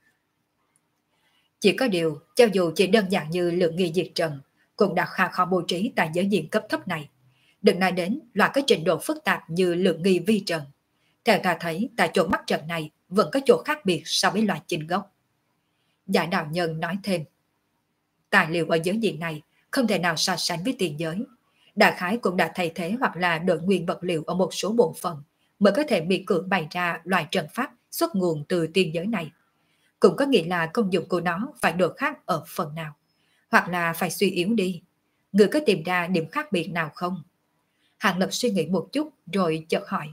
Chỉ có điều, cho dù chỉ đơn giản như lượng nghi diệt trận, cũng đã khá khó bố trí tại giới diện cấp thấp này. Đừng nói đến loại có trình độ phức tạp như lượng nghi vi trận. Theo ta thấy, tại chỗ mắt trận này vẫn có chỗ khác biệt so với loại chính gốc. Giả đạo nhân nói thêm. Tài liệu ở giới diện này không thể nào so sánh với tiền giới. Đại khái cũng đã thay thế hoặc là đổi nguyên vật liệu ở một số bộ phận mới có thể bị cưỡng bày ra loại trận pháp xuất nguồn từ tiên giới này. Cũng có nghĩa là công dụng của nó phải đổi khác ở phần nào, hoặc là phải suy yếu đi. Người có tìm ra điểm khác biệt nào không? Hàng Lập suy nghĩ một chút rồi chợt hỏi.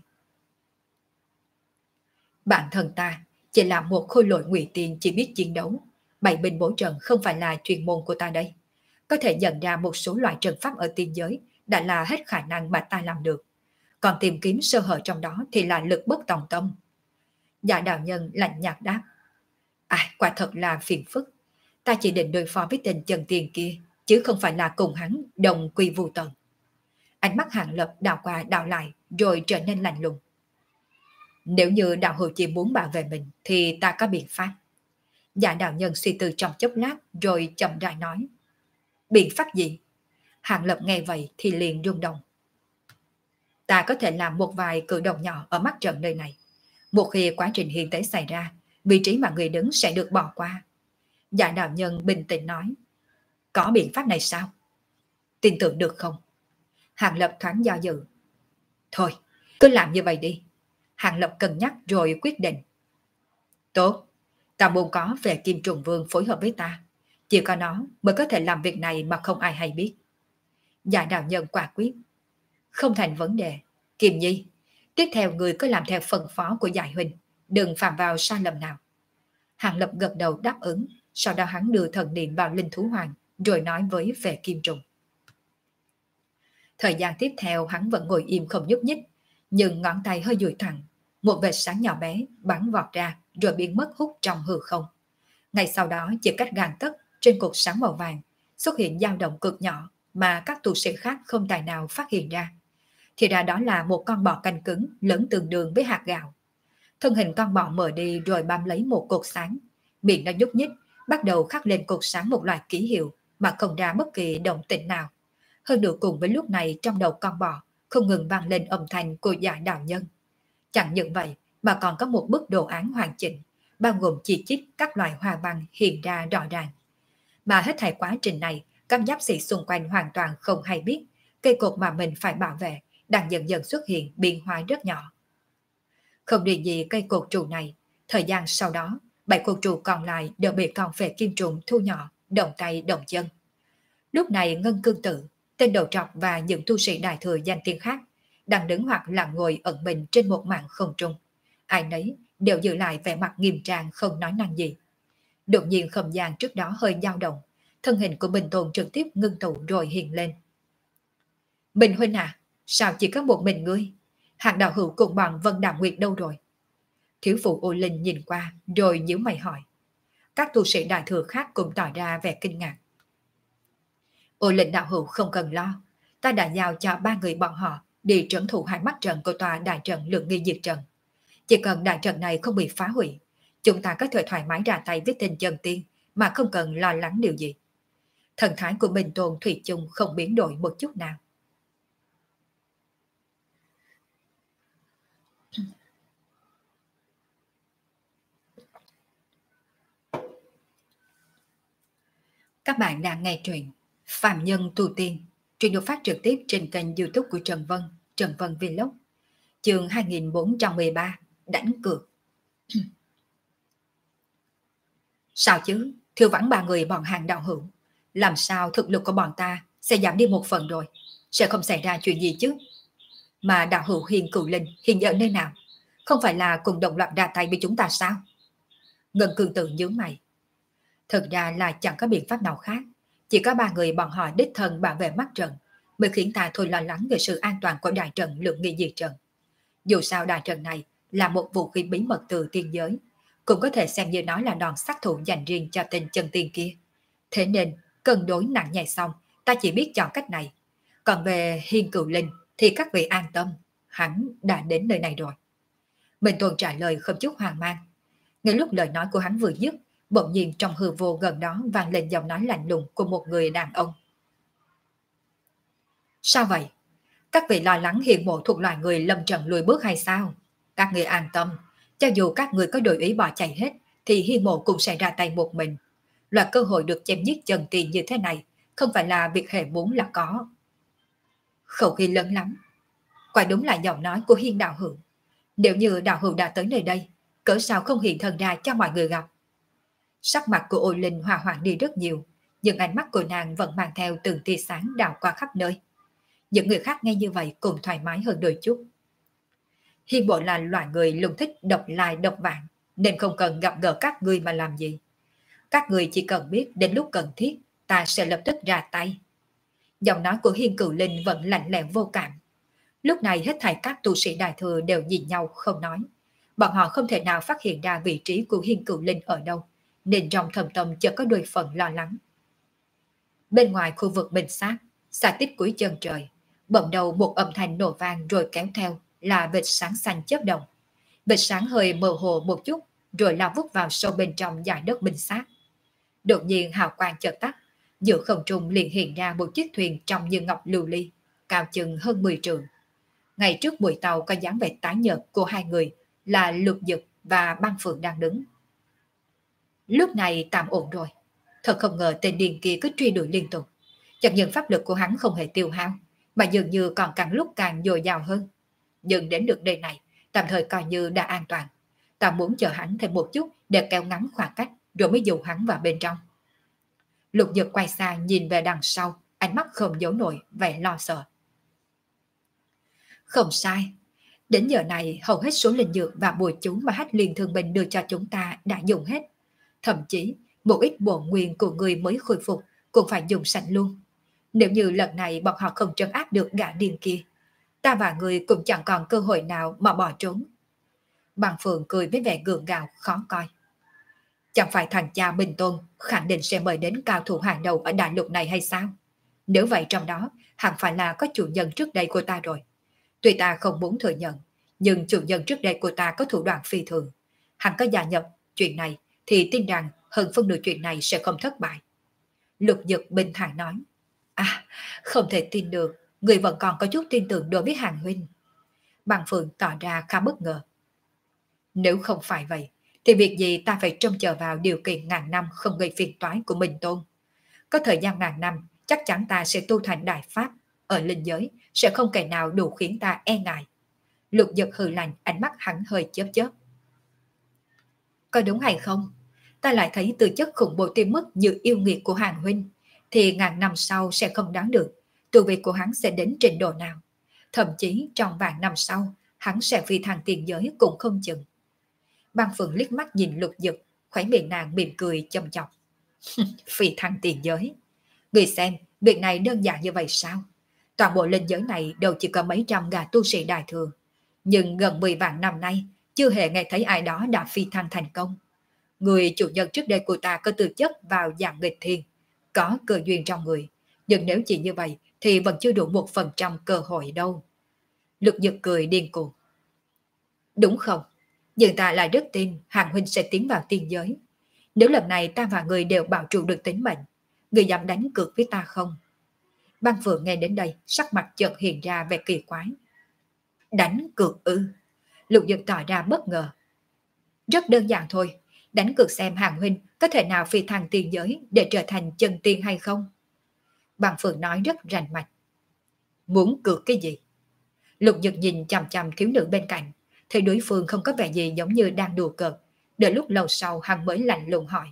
Bản thân ta chỉ là một khôi lỗi ngụy tiên chỉ biết chiến đấu. Bảy binh bố trận không phải là chuyên môn của ta đây. Có thể nhận ra một số loại trận pháp ở tiên giới đã là hết khả năng mà ta làm được. Còn tìm kiếm sơ hở trong đó thì là lực bất tòng tâm. Dạ đạo nhân lạnh nhạt đáp. Quả thật là phiền phức. Ta chỉ định đối phó với tên Trần Tiền kia, chứ không phải là cùng hắn đồng quy vu tận. Ánh mắt Hàng Lập đảo qua đảo lại rồi trở nên lạnh lùng. Nếu như đạo hữu chỉ muốn bảo vệ mình thì ta có biện pháp. Giả đạo nhân suy tư trong chốc lát rồi chậm rãi nói. Biện pháp gì? Hàng Lập nghe vậy thì liền rung động. Ta có thể làm một vài cử động nhỏ ở mắt trận nơi này. Một khi quá trình hiện tế xảy ra, vị trí mà người đứng sẽ được bỏ qua. Giả đạo nhân bình tĩnh nói. Có biện pháp này sao? Tin tưởng được không? Hàng Lập thoáng do dự. Thôi, cứ làm như vậy đi. Hàng Lập cân nhắc rồi quyết định. Tốt, ta muốn có về Kim Trùng Vương phối hợp với ta. Chỉ có nó mới có thể làm việc này mà không ai hay biết. Giả đạo nhân quả quyết. Không thành vấn đề. Kim Nhi, tiếp theo người cứ làm theo phân phó của Giải Huynh. Đừng phạm vào sai lầm nào. Hàng Lập gật đầu đáp ứng. Sau đó hắn đưa thần niệm vào linh thú hoàng rồi nói với về Kim Trùng. Thời gian tiếp theo hắn vẫn ngồi im không nhúc nhích, nhưng ngón tay hơi duỗi thẳng, một vệt sáng nhỏ bé bắn vọt ra rồi biến mất hút trong hư không. Ngay sau đó chỉ cách gang tấc trên cột sáng màu vàng xuất hiện dao động cực nhỏ mà các tu sĩ khác không tài nào phát hiện ra. Thì ra đó là một con bọ canh cứng lớn tương đương với hạt gạo. Thân hình con bọ mở đi rồi bám lấy một cột sáng, miệng nó nhúc nhích, bắt đầu khắc lên cột sáng một loạt ký hiệu mà không ra bất kỳ động tĩnh nào. Hơn nữa cùng với lúc này trong đầu con bò không ngừng vang lên âm thanh của Giả đạo nhân. Chẳng những vậy mà còn có một bức đồ án hoàn chỉnh, bao gồm chi chít các loại hoa văn hiện ra rõ ràng. Mà hết thảy quá trình này, các giáp sĩ xung quanh hoàn toàn không hay biết cây cột mà mình phải bảo vệ đang dần dần xuất hiện biến hóa rất nhỏ. Không riêng gì cây cột trụ này, thời gian sau đó, 7 cột trụ còn lại đều bị con phệ kim trùng thu nhỏ, động tay động chân. Lúc này Ngân Cương Tử, tên đầu trọc và những tu sĩ đại thừa danh tiếng khác đang đứng hoặc là ngồi ẩn mình trên một mảng không trung. Ai nấy đều giữ lại vẻ mặt nghiêm trang không nói năng gì. Đột nhiên không gian trước đó hơi dao động, thân hình của Bình Tôn trực tiếp ngưng tụ rồi hiện lên. Bình huynh à, sao chỉ có một mình ngươi? Hạng đạo hữu cùng bọn Vân Đàm Nguyệt đâu rồi? Thiếu phụ Ô Linh nhìn qua rồi nhíu mày hỏi. Các tu sĩ đại thừa khác cũng tỏ ra vẻ kinh ngạc. Ô Linh đạo hữu không cần lo, ta đã giao cho 3 người bọn họ đi trấn thủ hai mắt trận của tòa đại trận Lượng Nghi Diệt Trận. Chỉ cần đại trận này không bị phá hủy, chúng ta có thể thoải mái ra tay với tên chân tiên mà không cần lo lắng điều gì. Thần thái của Bình Tôn thủy chung không biến đổi một chút nào. Các bạn đang nghe truyện Phạm Nhân Tu Tiên, truyện được phát trực tiếp trên kênh YouTube của Trần Vân Vlog. Chương 2413, đánh cược. Sao chứ, thiếu vắng 3 người bọn hàng đạo hữu, làm sao thực lực của bọn ta sẽ giảm đi một phần rồi, sẽ không xảy ra chuyện gì chứ. Mà đạo hữu Hiền Cửu Linh hiện giờ nơi nào? Không phải là cùng đồng loạt ra tay với chúng ta sao? Ngân Cương Tử nhướng mày. Thực ra là chẳng có biện pháp nào khác, chỉ có 3 người bọn họ đích thân bảo vệ mắt trận mới khiến ta thôi lo lắng về sự an toàn của đại trận Lượng Nghi Diệt Trận. Dù sao đại trận này là một vũ khí bí mật từ tiên giới, cũng có thể xem như nó là đòn sát thủ dành riêng cho tên chân tiên kia. Thế nên, cân đối nặng nhẹ xong, ta chỉ biết chọn cách này. Còn về Hiên Cửu Linh thì các vị an tâm, hắn đã đến nơi này rồi. Minh Tuần trả lời không chút hoang mang. Ngay lúc lời nói của hắn vừa dứt, bỗng nhiên trong hư vô gần đó vang lên giọng nói lạnh lùng của một người đàn ông. Sao vậy? Các vị lo lắng Hiền mộ thuộc loài người lâm trận lùi bước hay sao? Các người an tâm, cho dù các người có đổi ý bỏ chạy hết, thì Hiền mộ cũng sẽ ra tay một mình. Loại cơ hội được chém giết chân tiền như thế này, không phải là việc hề muốn là có. Khẩu khí lớn lắm. Quả đúng là giọng nói của Hiên đạo hữu. Nếu như đạo hữu đã tới nơi đây, cỡ sao không hiện thân ra cho mọi người gặp? Sắc mặt của Ô Linh hòa hoãn đi rất nhiều, nhưng ánh mắt của nàng vẫn mang theo từng tia sáng đảo qua khắp nơi. Những người khác nghe như vậy cũng thoải mái hơn đôi chút. Hiên bộ là loại người luôn thích độc lai độc vãng, nên không cần gặp gỡ các ngươi mà làm gì. Các người chỉ cần biết đến lúc cần thiết, ta sẽ lập tức ra tay. Giọng nói của Hiên Cửu Linh vẫn lạnh lẽo vô cảm. Lúc này hết thảy các tu sĩ đại thừa đều nhìn nhau không nói. Bọn họ không thể nào phát hiện ra vị trí của Hiên Cửu Linh ở đâu, nên trong thầm tâm chợt có đôi phần lo lắng. Bên ngoài khu vực bình sát, xa tích cuối chân trời, Bỗng đầu một âm thanh nổ vang rồi kéo theo là vệt sáng xanh chớp động. Vệt sáng hơi mơ hồ một chút rồi lao vút vào sâu bên trong dải đất minh sát. Đột nhiên hào quang chợt tắt, giữa không trung liền hiện ra một chiếc thuyền trông như ngọc lưu ly, cao chừng hơn 10 trượng. Ngay trước mũi tàu có dáng vẻ tái nhợt của hai người là Lục Dực và Băng Phượng đang đứng. Lúc này tạm ổn rồi. Thật không ngờ tên điên kia cứ truy đuổi liên tục. Chẳng những pháp lực của hắn không hề tiêu hao, mà dường như còn càng lúc càng dồi dào hơn. Nhưng đến được đây này, tạm thời coi như đã an toàn. Ta muốn chờ hắn thêm một chút để kéo ngắn khoảng cách, rồi mới dụ hắn vào bên trong. Lục Dực quay sang nhìn về đằng sau, ánh mắt không giấu nổi vẻ lo sợ. Không sai. Đến giờ này, hầu hết số linh dược và bùa chú mà Hách Liên Thương Binh đưa cho chúng ta đã dùng hết. Thậm chí, một ít bổn nguyên của người mới khôi phục cũng phải dùng sạch luôn. Nếu như lần này bọn họ không trấn áp được gã điên kia, ta và người cũng chẳng còn cơ hội nào mà bỏ trốn. Bằng Phượng cười với vẻ gượng gạo khó coi. Chẳng phải thằng cha Bình Tôn khẳng định sẽ mời đến cao thủ hàng đầu ở đại lục này hay sao? Nếu vậy trong đó, hẳn phải là có chủ nhân trước đây của ta rồi. Tuy ta không muốn thừa nhận, nhưng chủ nhân trước đây của ta có thủ đoạn phi thường. Hắn có gia nhập chuyện này thì tin rằng hơn phân nửa chuyện này sẽ không thất bại. Lục Dực bình thản nói. À, không thể tin được, người vẫn còn có chút tin tưởng đối với Hàng huynh. Bằng Phượng tỏ ra khá bất ngờ. Nếu không phải vậy, thì việc gì ta phải trông chờ vào điều kiện ngàn năm không gây phiền toái của Minh Tôn. Có thời gian ngàn năm, chắc chắn ta sẽ tu thành đại pháp. Ở linh giới, sẽ không kẻ nào đủ khiến ta e ngại. Lục Dực hừ lạnh, ánh mắt hắn hơi chớp chớp. Có đúng hay không? Ta lại thấy tư chất khủng bố tới mức như yêu nghiệt của Hàng huynh, thì ngàn năm sau sẽ không đáng được. Tu vi của hắn sẽ đến trình độ nào? Thậm chí trong vạn năm sau, hắn sẽ phi thăng tiền giới cũng không chừng. Băng Phượng liếc mắt nhìn Lục Dực, khóe miệng nàng mỉm cười châm chọc. Phi thăng tiền giới. Người xem, việc này đơn giản như vậy sao? Toàn bộ linh giới này đều chỉ có mấy trăm gã tu sĩ đại thừa. Nhưng gần 10 vạn năm nay, chưa hề nghe thấy ai đó đã phi thăng thành công. Người chủ nhân trước đây của ta có tư chất vào dạng nghịch thiên, có cơ duyên trong người. Nhưng nếu chỉ như vậy thì vẫn chưa đủ 1% cơ hội đâu. Lục Dực cười điên cuồng. Đúng không? Nhưng ta lại rất tin Hàng huynh sẽ tiến vào tiên giới. Nếu lần này ta và người đều bảo trụ được tính mệnh, người dám đánh cược với ta không? Băng Phượng nghe đến đây, sắc mặt chợt hiện ra vẻ kỳ quái. Đánh cược ư? Lục Dực tỏ ra bất ngờ. Rất đơn giản thôi, đánh cược xem Hàng huynh có thể nào phi thăng tiên giới để trở thành chân tiên hay không? Băng Phượng nói rất rành mạch. Muốn cược cái gì? Lục Dực nhìn chằm chằm thiếu nữ bên cạnh, thấy đối phương không có vẻ gì giống như đang đùa cợt. Đợi lúc lâu sau hắn mới lạnh lùng hỏi.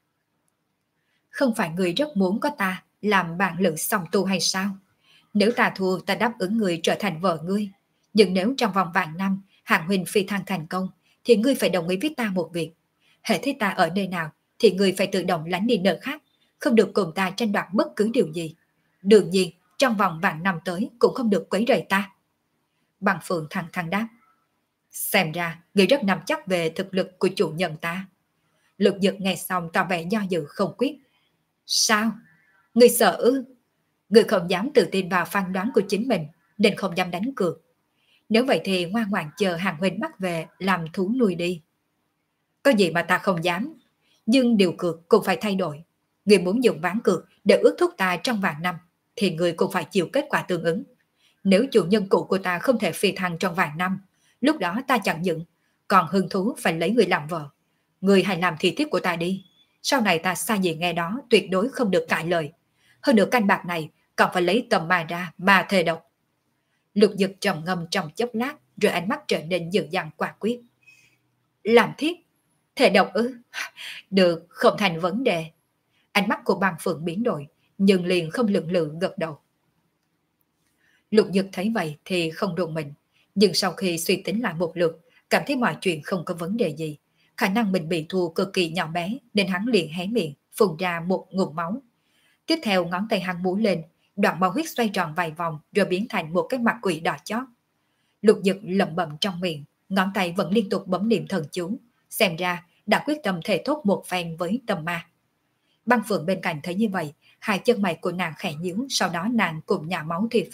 Không phải người rất muốn có ta làm bạn lữ song tu hay sao? Nếu ta thua ta đáp ứng người trở thành vợ ngươi. Nhưng nếu trong vòng vạn năm Hàng huynh phi thăng thành công thì ngươi phải đồng ý với ta một việc. Hễ thấy ta ở nơi nào thì ngươi phải tự động lánh đi nơi khác, không được cùng ta tranh đoạt bất cứ điều gì. Đương nhiên trong vòng vạn năm tới cũng không được quấy rầy ta. Bằng Phượng thẳng thắn đáp. Xem ra ngươi rất nắm chắc về thực lực của chủ nhân ta. Lục Dực nghe xong tỏ vẻ do dự không quyết. Sao? Ngươi sợ ư? Ngươi không dám tự tin vào phán đoán của chính mình nên không dám đánh cược. Nếu vậy thì ngoan ngoãn chờ Hàng huynh bắt về làm thú nuôi đi. Có gì mà ta không dám. Nhưng điều cược cũng phải thay đổi. Ngươi muốn dùng ván cược để ước thúc ta trong vạn năm thì ngươi cũng phải chịu kết quả tương ứng. Nếu chủ nhân cũ của ta không thể phi thăng trong vạn năm, lúc đó ta chẳng những còn hứng thú phải lấy người làm vợ. Người hãy làm thị thiếp của ta đi. Sau này ta xa gì nghe đó tuyệt đối không được cãi lời. Hơn nữa canh bạc này còn phải lấy tầm mà ra mà thề độc. Lục Dực trầm ngâm trong chốc lát rồi ánh mắt trở nên dữ dằn quả quyết. Làm thiếp? Thề độc ư? Được, không thành vấn đề. Ánh mắt của Băng Phượng biến đổi nhưng liền không lưỡng lự gật đầu. Lục Dực thấy vậy thì không rùng mình, nhưng sau khi suy tính lại một lượt, cảm thấy mọi chuyện không có vấn đề gì. Khả năng mình bị thua cực kỳ nhỏ bé nên hắn liền hé miệng, phun ra một ngụm máu. Tiếp theo ngón tay hắn múa lên, đoạn máu huyết xoay tròn vài vòng rồi biến thành một cái mặt quỷ đỏ chót. Lục Dực lẩm bẩm trong miệng, ngón tay vẫn liên tục bấm niệm thần chú, xem ra đã quyết tâm thể thốt một phen với tầm ma. Băng Phượng bên cạnh thấy như vậy, hai chân mày của nàng khẽ nhíu, sau đó nàng cùng nhả máu thi pháp,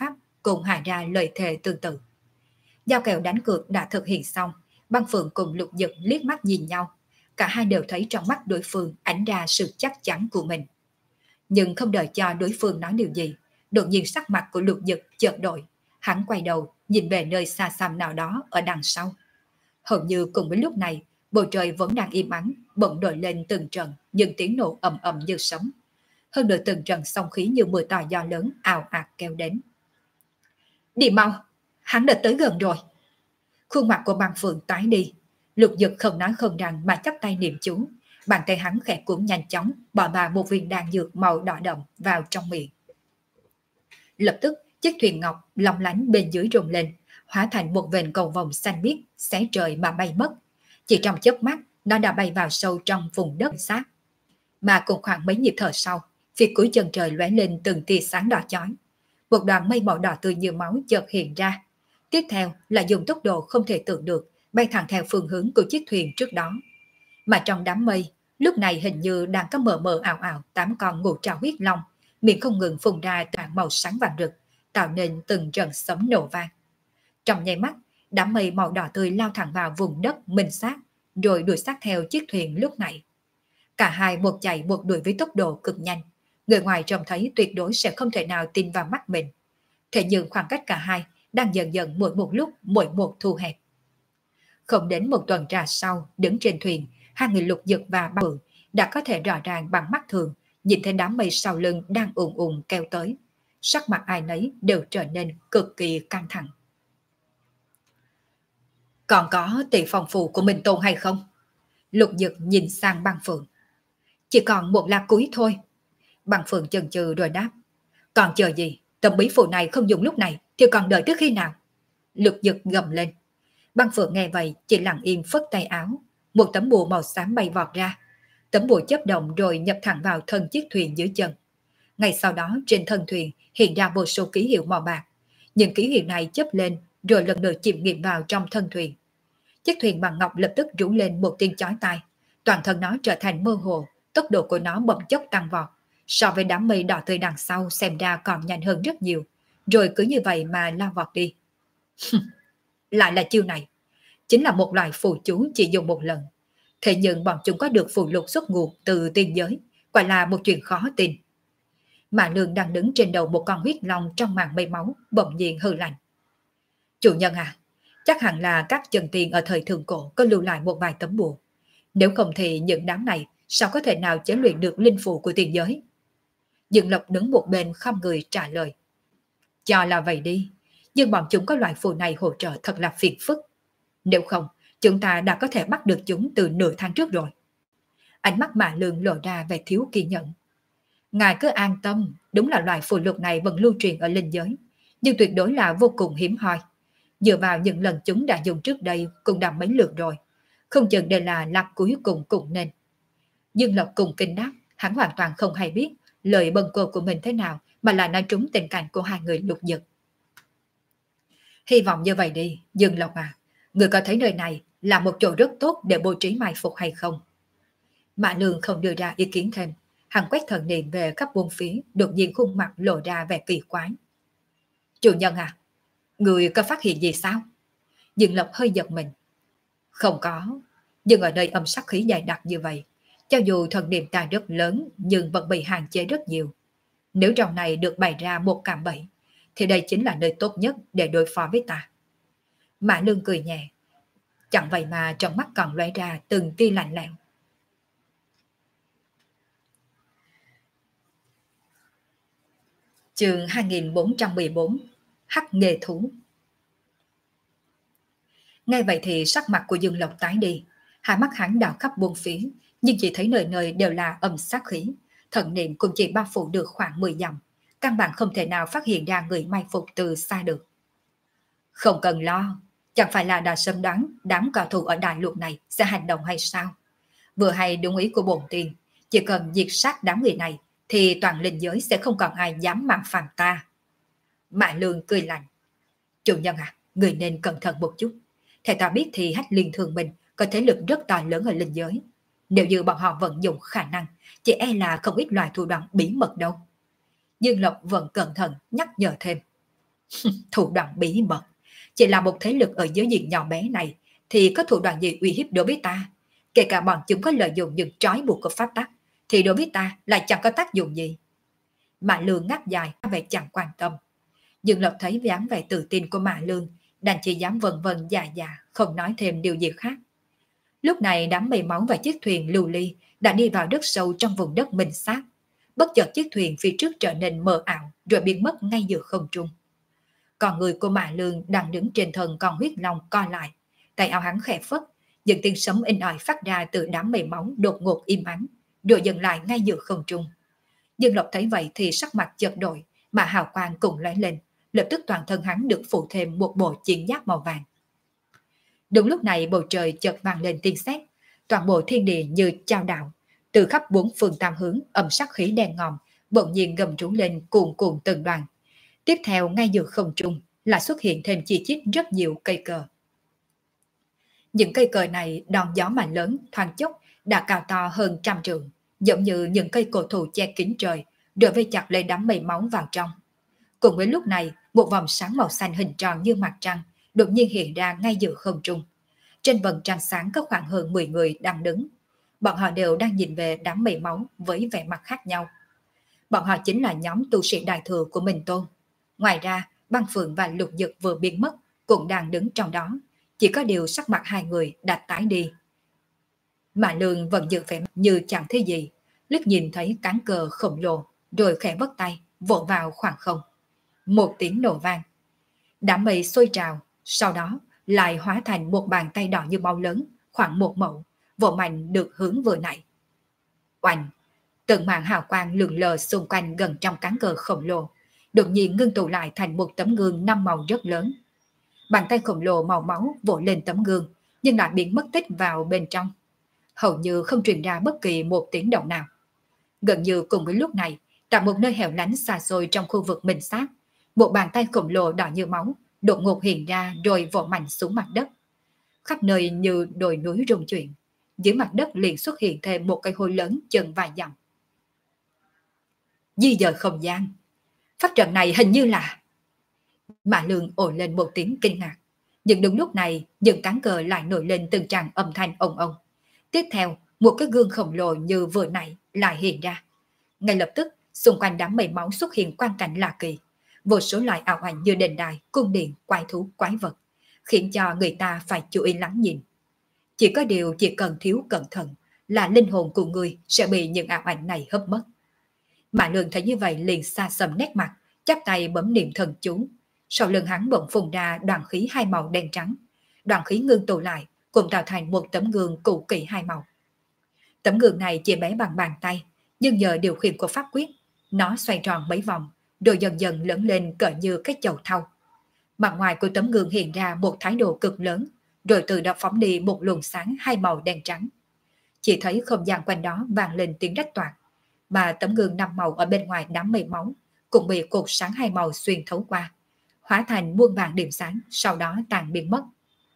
cùng hạ ra lời thề tương tự. Giao kèo đánh cược đã thực hiện xong, Băng Phượng cùng Lục Dực liếc mắt nhìn nhau. Cả hai đều thấy trong mắt đối phương ánh ra sự chắc chắn của mình. Nhưng không đợi cho đối phương nói điều gì, đột nhiên sắc mặt của Lục Dực chợt đổi. Hắn quay đầu, nhìn về nơi xa xăm nào đó ở đằng sau. Hầu như cùng với lúc này, bầu trời vẫn đang im ắng, bỗng nổi lên từng trận, nhưng tiếng nổ ầm ầm như sấm. Hơn nữa từng trận sóng khí như mưa to gió lớn ào ạt kéo đến. Đi mau, hắn đã tới gần rồi. Khuôn mặt của Băng Phượng tái đi. Lục Dực không nói không rằng mà chắp tay niệm chú. Bàn tay hắn khẽ cuốn nhanh chóng, bỏ vào một viên đan dược màu đỏ đậm vào trong miệng. Lập tức, chiếc thuyền ngọc long lánh bên dưới rung lên, hóa thành một vệt cầu vồng xanh biếc, xé trời mà bay mất. Chỉ trong chớp mắt, nó đã bay vào sâu trong vùng đất xác. Mà cùng khoảng mấy nhịp thở sau, phía cuối chân trời lóe lên từng tia sáng đỏ chói. Một đoàn mây màu đỏ tươi như máu chợt hiện ra. Tiếp theo là dùng tốc độ không thể tưởng được, bay thẳng theo phương hướng của chiếc thuyền trước đó. Mà trong đám mây, lúc này hình như đang có mờ mờ ảo ảo 8 con ngũ trảo huyết long, miệng không ngừng phun ra toàn màu sáng vàng rực, tạo nên từng trận sấm nổ vang. Trong nháy mắt, đám mây màu đỏ tươi lao thẳng vào vùng đất minh xác, rồi đuổi sát theo chiếc thuyền lúc này. Cả hai một chạy một đuổi với tốc độ cực nhanh. Người ngoài trông thấy tuyệt đối sẽ không thể nào tin vào mắt mình. Thế nhưng khoảng cách cả hai đang dần dần mỗi một lúc mỗi một thu hẹp. Không đến một tuần trà sau, đứng trên thuyền, hai người Lục Dực và Băng Phượng đã có thể rõ ràng bằng mắt thường nhìn thấy đám mây sau lưng đang ùn ùn kéo tới. Sắc mặt ai nấy đều trở nên cực kỳ căng thẳng. Còn có tỷ phòng phù của Minh Tôn hay không? Lục Dực nhìn sang Băng Phượng. Chỉ còn một lá cuối thôi. Băng Phượng chần chừ rồi đáp. Còn chờ gì? Tấm bí phù này không dùng lúc này thì còn đợi tới khi nào? Lục Dực gầm lên. Băng Phượng nghe vậy chỉ lặng im phất tay áo. Một tấm bùa màu xám bay vọt ra. Tấm bùa chớp động rồi nhập thẳng vào thân chiếc thuyền dưới chân. Ngay sau đó trên thân thuyền hiện ra vô số ký hiệu màu bạc. Những ký hiệu này chớp lên rồi lần lượt chìm nghiệm vào trong thân thuyền. Chiếc thuyền bằng ngọc lập tức rú lên một tiếng chói tai. Toàn thân nó trở thành mơ hồ, tốc độ của nó bỗng chốc tăng vọt. So với đám mây đỏ tươi đằng sau xem ra còn nhanh hơn rất nhiều. Rồi cứ như vậy mà lao vọt đi. Lại là chiêu này. Chính là một loại phù chú chỉ dùng một lần. Thế nhưng bọn chúng có được phù lục xuất nguồn từ tiên giới. Quả là một chuyện khó tin. Mã Lương đang đứng trên đầu một con huyết long trong màn mây máu, bỗng nhiên hừ lạnh. Chủ nhân à, chắc hẳn là các chân tiên ở thời thượng cổ có lưu lại một vài tấm bùa. Nếu không thì những đám này sao có thể nào chế luyện được linh phù của tiên giới? Dương Lộc đứng một bên không người trả lời. Cho là vậy đi, nhưng bọn chúng có loại phù này hỗ trợ thật là phiền phức. Nếu không, chúng ta đã có thể bắt được chúng từ nửa tháng trước rồi. Ánh mắt Mã Lương lộ ra vẻ thiếu kiên nhẫn. Ngài cứ an tâm, đúng là loại phù lục này vẫn lưu truyền ở linh giới, nhưng tuyệt đối là vô cùng hiếm hoi. Dựa vào những lần chúng đã dùng trước đây cũng đã mấy lượt rồi, không chừng đây là lạc cuối cùng cũng nên. Dương Lộc cùng kinh đáp, hắn hoàn toàn không hay biết lời bần cô của mình thế nào mà lại nói trúng tình cảnh của hai người Lục Dực. Hy vọng như vậy đi, Dương Lộc à, người có thấy nơi này là một chỗ rất tốt để bố trí mai phục hay không? Mã Lương không đưa ra ý kiến thêm, hắn quét thần niệm về khắp bốn phía, đột nhiên khuôn mặt lộ ra vẻ kỳ quái. Chủ nhân à, người có phát hiện gì sao? Dương Lộc hơi giật mình. Không có, nhưng ở nơi âm sắc khí dày đặc như vậy, cho dù thần niệm ta rất lớn nhưng vẫn bị hạn chế rất nhiều. Nếu trong này được bày ra một cạm bẫy, thì đây chính là nơi tốt nhất để đối phó với ta. Mã Lương cười nhẹ, chẳng vậy mà trong mắt còn lóe ra từng tia lạnh lẽo. Chương 2414 Hắc nghề thú. Ngay vậy thì sắc mặt của Dương Lộc tái đi, hai mắt hắn đảo khắp bốn phía, nhưng chỉ thấy nơi nơi đều là âm sát khí, thần niệm cũng chỉ bao phủ được khoảng 10 dặm, căn bản không thể nào phát hiện ra người mai phục từ xa được. Không cần lo, chẳng phải là đã sớm đoán đám cao thủ ở đại lục này sẽ hành động hay sao? Vừa hay đúng ý của bổn tiên, chỉ cần diệt sát đám người này thì toàn linh giới sẽ không còn ai dám mạo phạm ta. Mã Lương cười lạnh. Chủ nhân à, người nên cẩn thận một chút. Theo ta biết thì Hách Liên Thường Minh có thế lực rất to lớn ở linh giới. Nếu như bọn họ vận dụng khả năng, chỉ e là không ít loại thủ đoạn bí mật đâu. Dương Lộc vẫn cẩn thận nhắc nhở thêm. Thủ đoạn bí mật. Chỉ là một thế lực ở giới diện nhỏ bé này thì có thủ đoạn gì uy hiếp đối với ta? Kể cả bọn chúng có lợi dụng những trói buộc của pháp tắc thì đối với ta lại chẳng có tác dụng gì. Mã Lương ngáp dài vẻ chẳng quan tâm. Dương Lộc thấy dáng vẻ tự tin của Mã Lương, đành chỉ dám vần vần dạ, không nói thêm điều gì khác. Lúc này đám mây máu và chiếc thuyền lưu ly đã đi vào đất sâu trong vùng đất minh sát. Bất chợt chiếc thuyền phía trước trở nên mờ ảo rồi biến mất ngay giữa không trung. Còn người của Mã Lương đang đứng trên thân con huyết long co lại, tay áo hắn khẽ phất, những tiếng sấm inh ỏi phát ra từ đám mây máu đột ngột im ắng, rồi dừng lại ngay giữa không trung. Dương Lộc thấy vậy thì sắc mặt chợt đổi, mà hào quang cùng lóe lên, lập tức toàn thân hắn được phủ thêm một bộ chiến giáp màu vàng. Đúng lúc này bầu trời chợt vang lên tiếng sét, toàn bộ thiên địa như chao đảo, từ khắp bốn phương tám hướng âm sắc khí đen ngòm bỗng nhiên gầm rú lên cuồn cuộn từng đoàn. Tiếp theo ngay giữa không trung là xuất hiện thêm chi chít rất nhiều cây cờ. Những cây cờ này đòn gió mà lớn thoáng chốc đã cao to hơn 100 trượng, giống như những cây cổ thụ che kín trời, rồi vây chặt lấy đám mây máu vào trong. Cùng với lúc này, một vòng sáng màu xanh hình tròn như mặt trăng đột nhiên hiện ra ngay giữa không trung. Trên vầng trăng sáng có khoảng hơn 10 người đang đứng. Bọn họ đều đang nhìn về đám mây máu với vẻ mặt khác nhau. Bọn họ chính là nhóm tu sĩ đại thừa của Minh Tôn. Ngoài ra, Băng Phượng và Lục Dực vừa biến mất cũng đang đứng trong đó. Chỉ có điều sắc mặt hai người đã tái đi. Mã Lương vẫn giữ vẻ như chẳng thấy gì, liếc nhìn thấy cán cờ khổng lồ, rồi khẽ vất tay, vỗ vào khoảng không. Một tiếng nổ vang. Đám mây sôi trào, sau đó lại hóa thành một bàn tay đỏ như máu lớn, khoảng 1 mẫu, vỗ mạnh được hướng vừa nãy. Oanh! Từng màn hào quang lượn lờ xung quanh gần trong cán cờ khổng lồ, đột nhiên ngưng tụ lại thành một tấm gương 5 màu rất lớn. Bàn tay khổng lồ màu máu vỗ lên tấm gương, nhưng lại biến mất tích vào bên trong. Hầu như không truyền ra bất kỳ một tiếng động nào. Gần như cùng với lúc này, tại một nơi hẻo lánh xa xôi trong khu vực minh sát, một bàn tay khổng lồ đỏ như máu đột ngột hiện ra rồi vỗ mạnh xuống mặt đất. Khắp nơi như đồi núi rung chuyển, dưới mặt đất liền xuất hiện thêm một cây hôi lớn chừng vài dặm. Di dời không gian. Pháp trận này hình như là... Mã Lương ồ lên một tiếng kinh ngạc. Nhưng đúng lúc này, những cán cờ lại nổi lên từng tràng âm thanh ong ong. Tiếp theo, một cái gương khổng lồ như vừa nãy lại hiện ra. Ngay lập tức, xung quanh đám mây máu xuất hiện quang cảnh lạ kỳ. Vô số loại ảo ảnh như đền đài, cung điện, quái thú, quái vật, khiến cho người ta phải chú ý lắng nhìn. Chỉ có điều chỉ cần thiếu cẩn thận là linh hồn của người sẽ bị những ảo ảnh này hấp mất. Mã Lương thấy như vậy liền xa sầm nét mặt, chắp tay bấm niệm thần chú. Sau lưng hắn bỗng phun ra đoàn khí hai màu đen trắng. Đoàn khí ngưng tụ lại, cùng tạo thành một tấm gương cũ kỹ hai màu. Tấm gương này chỉ bé bằng bàn tay, nhưng nhờ điều khiển của pháp quyết, nó xoay tròn mấy vòng, rồi dần dần lớn lên cỡ như cái chậu thau. Mặt ngoài của tấm gương hiện ra một thái độ cực lớn, rồi từ đó phóng đi một luồng sáng hai màu đen trắng. Chỉ thấy không gian quanh đó vang lên tiếng rách toạc, mà tấm gương 5 màu ở bên ngoài đám mây máu cũng bị cột sáng hai màu xuyên thấu qua, hóa thành muôn vàng điểm sáng, sau đó tàn biến mất.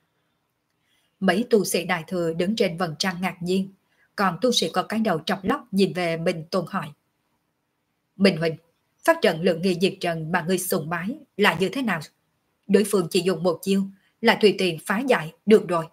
Mấy tu sĩ đại thừa đứng trên vầng trăng ngạc nhiên, còn tu sĩ có cái đầu trọc lóc nhìn về Minh Tôn hỏi. Minh Huỳnh, pháp trận lượng nghi diệt trần mà ngươi sùng bái là như thế nào? Đối phương chỉ dùng một chiêu là tùy tiện phá giải được rồi.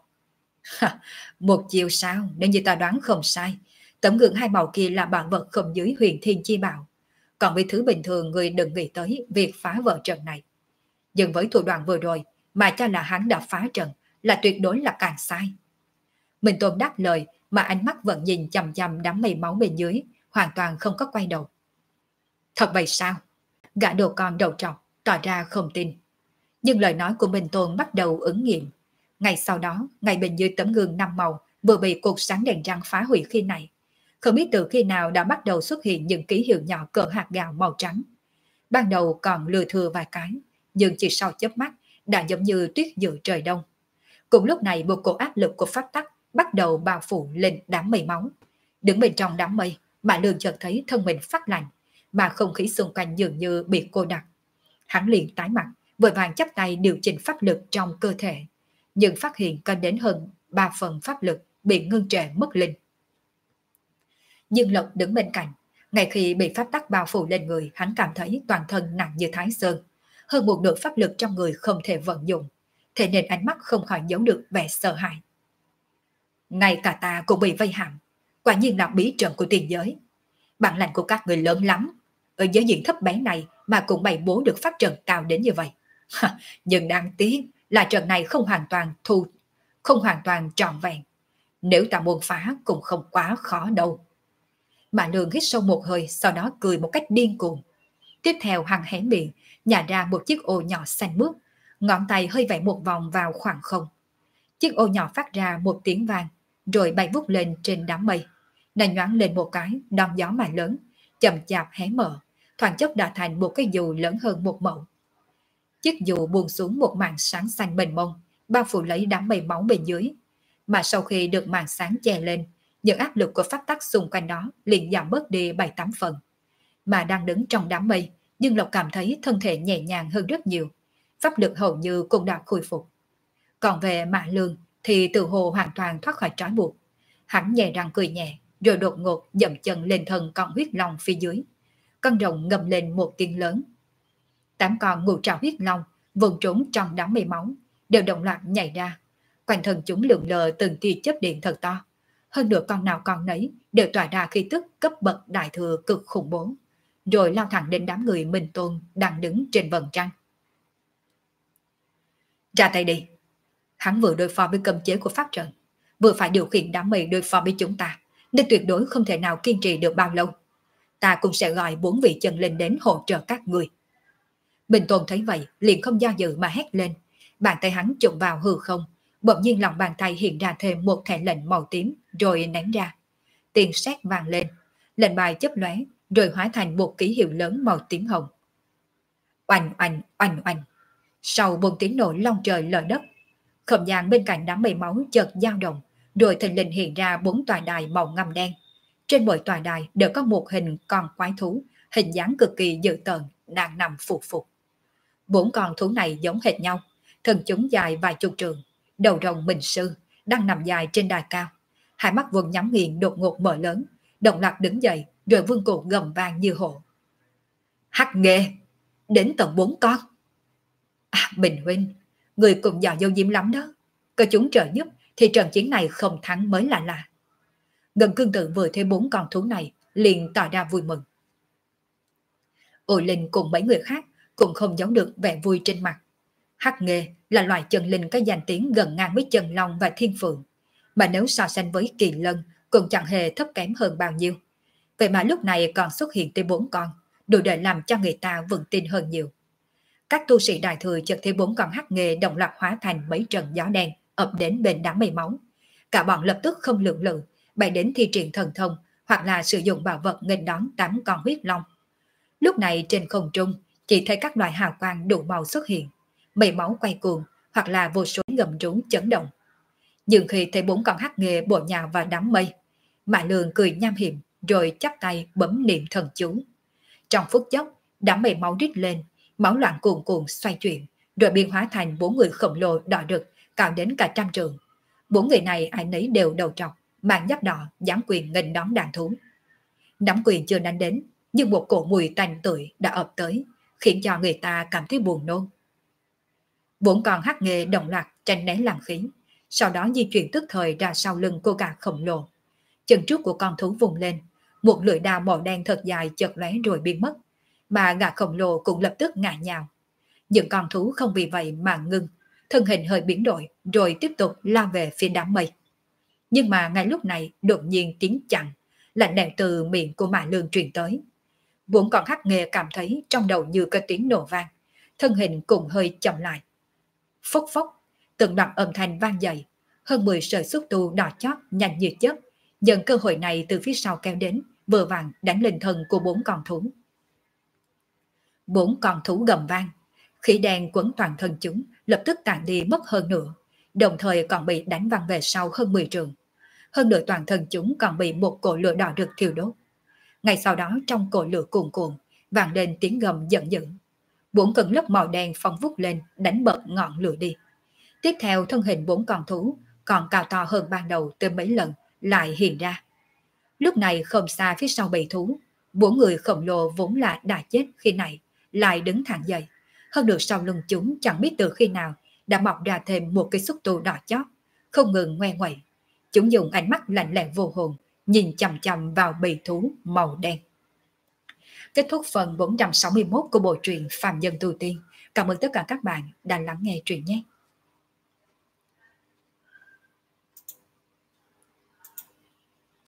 Một chiêu sao? Nếu như ta đoán không sai, tấm gương hai màu kia là bảo vật không dưới huyền thiên chi bảo. Còn với thứ bình thường người đừng nghĩ tới việc phá vỡ trận này. Nhưng với thủ đoạn vừa rồi mà cho là hắn đã phá trận là tuyệt đối là càng sai. Minh Tôn đáp lời mà ánh mắt vẫn nhìn chằm chằm đám mây máu bên dưới, hoàn toàn không có quay đầu. Thật vậy sao? Gã đồ con đầu trọc tỏ ra không tin. Nhưng lời nói của Minh Tôn bắt đầu ứng nghiệm. Ngay sau đó, ngay bên dưới tấm gương 5 màu vừa bị cột sáng đèn răng phá hủy khi này. Không biết từ khi nào đã bắt đầu xuất hiện những ký hiệu nhỏ cỡ hạt gạo màu trắng. Ban đầu còn lừa thừa vài cái, nhưng chỉ sau chớp mắt đã giống như tuyết giữa trời đông. Cùng lúc này một cổ áp lực của pháp tắc bắt đầu bao phủ lên đám mây máu. Đứng bên trong đám mây, Mã Lương chợt thấy thân mình phát lạnh, mà không khí xung quanh dường như bị cô đặc. Hắn liền tái mặt, vội vàng chắp tay điều chỉnh pháp lực trong cơ thể, nhưng phát hiện có đến hơn 3 phần pháp lực bị ngưng trệ mất linh. Dương Lộc đứng bên cạnh, ngay khi bị pháp tắc bao phủ lên người, hắn cảm thấy toàn thân nặng như thái sơn. hơn một nửa pháp lực trong người không thể vận dụng, thế nên ánh mắt không khỏi giấu được vẻ sợ hãi. Ngay cả ta cũng bị vây hãm, quả nhiên là bí trận của tiền giới. Bản lãnh của các người lớn lắm, ở giới diện thấp bé này mà cũng bày bố được pháp trận cao đến như vậy. Nhưng đáng tiếc là trận này không hoàn toàn trọn vẹn. Nếu ta muốn phá cũng không quá khó đâu. Mã Lương hít sâu một hơi, sau đó cười một cách điên cuồng. Tiếp theo hắn hé miệng, nhả ra một chiếc ô nhỏ xanh mướt, ngón tay hơi vẽ một vòng vào khoảng không. Chiếc ô nhỏ phát ra một tiếng vang, rồi bay vút lên trên đám mây. Nó nhoáng lên một cái, đón gió mà lớn, chậm chạp hé mở, thoáng chốc đã thành một cái dù lớn hơn một mẫu. Chiếc dù buông xuống một màn sáng xanh mênh mông, bao phủ lấy đám mây máu bên dưới. Mà sau khi được màn sáng che lên, những áp lực của pháp tắc xung quanh đó liền giảm bớt đi 7-8 phần. Mà đang đứng trong đám mây, Dương Lộc cảm thấy thân thể nhẹ nhàng hơn rất nhiều. Pháp lực hầu như cũng đã khôi phục. Còn về Mã Lương thì tự hồ hoàn toàn thoát khỏi trói buộc. Hắn nhẹ răng cười nhẹ, rồi đột ngột dậm chân lên thân con huyết long phía dưới. Con rồng ngầm lên một tiếng lớn. 8 con ngũ trảo huyết long vồn trốn trong đám mây máu, đều đồng loạt nhảy ra. Quanh thân chúng lượn lờ từng tia chớp điện thật to. Hơn nữa con nào con nấy đều tỏa ra khí tức cấp bậc đại thừa cực khủng bố, rồi lao thẳng đến đám người Minh Tôn đang đứng trên vầng trăng. Ra tay đi! Hắn vừa đối phó với cấm chế của pháp trận, vừa phải điều khiển đám mây đối phó với chúng ta, nên tuyệt đối không thể nào kiên trì được bao lâu. Ta cũng sẽ gọi 4 vị chân linh đến hỗ trợ các người. Minh Tôn thấy vậy, liền không do dự mà hét lên. Bàn tay hắn trụng vào hư không, bỗng nhiên lòng bàn tay hiện ra thêm một thẻ lệnh màu tím, rồi ném ra. Tiếng sét vang lên, lệnh bài chớp lóe, rồi hóa thành một ký hiệu lớn màu tím hồng. Oanh oanh oanh oanh. Sau 4 tiếng nổ long trời lở đất, không gian bên cạnh đám mây máu chợt dao động, rồi thình lình hiện ra 4 tòa đài màu ngăm đen. Trên mỗi tòa đài đều có một hình con quái thú, hình dáng cực kỳ dữ tợn, đang nằm phục phục. 4 con thú này giống hệt nhau, thân chúng dài vài chục trường, đầu rồng minh sư, đang nằm dài trên đài cao. Hai mắt vẫn nhắm nghiền đột ngột mở lớn, đồng loạt đứng dậy, rồi vương cổ gầm vang như hổ. Hắc Nghê, đến tận 4 con. Bình huynh, người cùng giỏi dâu diếm lắm đó. Có chúng trợ giúp thì trận chiến này không thắng mới là lạ. Ngân Cương Tự vừa thấy 4 con thú này, liền tỏ ra vui mừng. Ôi Linh cùng mấy người khác cũng không giấu được vẻ vui trên mặt. Hắc Nghê là loài chân linh có danh tiếng gần ngang với Chân Long và Thiên Phượng, mà nếu so sánh với Kỳ Lân cũng chẳng hề thấp kém hơn bao nhiêu. Vậy mà lúc này còn xuất hiện tới 4 con, đủ để làm cho người ta vững tin hơn nhiều. Các tu sĩ đại thừa chợt thấy 4 con Hắc Nghê đồng loạt hóa thành mấy trận gió đen ập đến bên đám mây máu. Cả bọn lập tức không lưỡng lự, bay đến thi triển thần thông hoặc là sử dụng bảo vật nghênh đón 8 con huyết long. Lúc này trên không trung chỉ thấy các loại hào quang đủ màu xuất hiện, mây máu quay cuồng hoặc là vô số gầm rú chấn động. Nhưng khi thấy 4 con Hắc Nghê bổ nhào vào đám mây, Mã Lương cười nham hiểm rồi chắp tay bấm niệm thần chú. Trong phút chốc, đám mây máu rít lên, máu loạn cuồn cuộn xoay chuyển, rồi biến hóa thành 4 người khổng lồ đỏ rực, cao đến cả 100 trượng. 4 người này ai nấy đều đầu trọc, mang giáp đỏ, giáng quyền nghênh đón đàn thú. Nắm quyền chưa đánh đến, nhưng một cổ mùi tanh tưởi đã ập tới, khiến cho người ta cảm thấy buồn nôn. 4 con Hắc Nghê đồng loạt tranh né làm khí, sau đó di chuyển tức thời ra sau lưng cô gà khổng lồ. Chân trước của con thú vùng lên, một lưỡi đao màu đen thật dài chợt lóe rồi biến mất, mà gà khổng lồ cũng lập tức ngã nhào. Những con thú không vì vậy mà ngưng, thân hình hơi biến đổi rồi tiếp tục lao về phía đám mây. Nhưng mà ngay lúc này đột nhiên tiếng chặn, lạnh lẽo từ miệng của Mã Lương truyền tới. 4 con Hắc Nghê cảm thấy trong đầu như có tiếng nổ vang, thân hình cũng hơi chậm lại. Phốc phốc, từng đoạn âm thanh vang dậy, hơn 10 sợi xúc tu đỏ chót nhanh như chớp, dần cơ hội này từ phía sau kéo đến, vừa vàng đánh lên thân của 4 con thú. 4 con thú gầm vang, khí đen quấn toàn thân chúng, lập tức tản đi mất hơn nửa, đồng thời còn bị đánh văng về sau hơn 10 trường. Hơn nữa toàn thân chúng còn bị một cỗ lửa đỏ rực thiêu đốt. Ngay sau đó trong cỗ lửa cuồn cuộn vang lên tiếng gầm giận dữ. 4 cơn lốc màu đen phóng vút lên đánh bật ngọn lửa đi. Tiếp theo thân hình 4 con thú còn cao to hơn ban đầu tới mấy lần lại hiện ra. Lúc này không xa phía sau bầy thú, 4 người khổng lồ vốn là đã chết khi này lại đứng thẳng dậy, Hơn được sau lưng chúng chẳng biết từ khi nào đã mọc ra thêm một cái xúc tu đỏ chót, không ngừng ngoe nguậy. Chúng dùng ánh mắt lạnh lẽo vô hồn, nhìn chằm chằm vào bầy thú màu đen. Kết thúc phần 461 của bộ truyện Phàm Nhân Tu Tiên. Cảm ơn tất cả các bạn đã lắng nghe truyện nhé.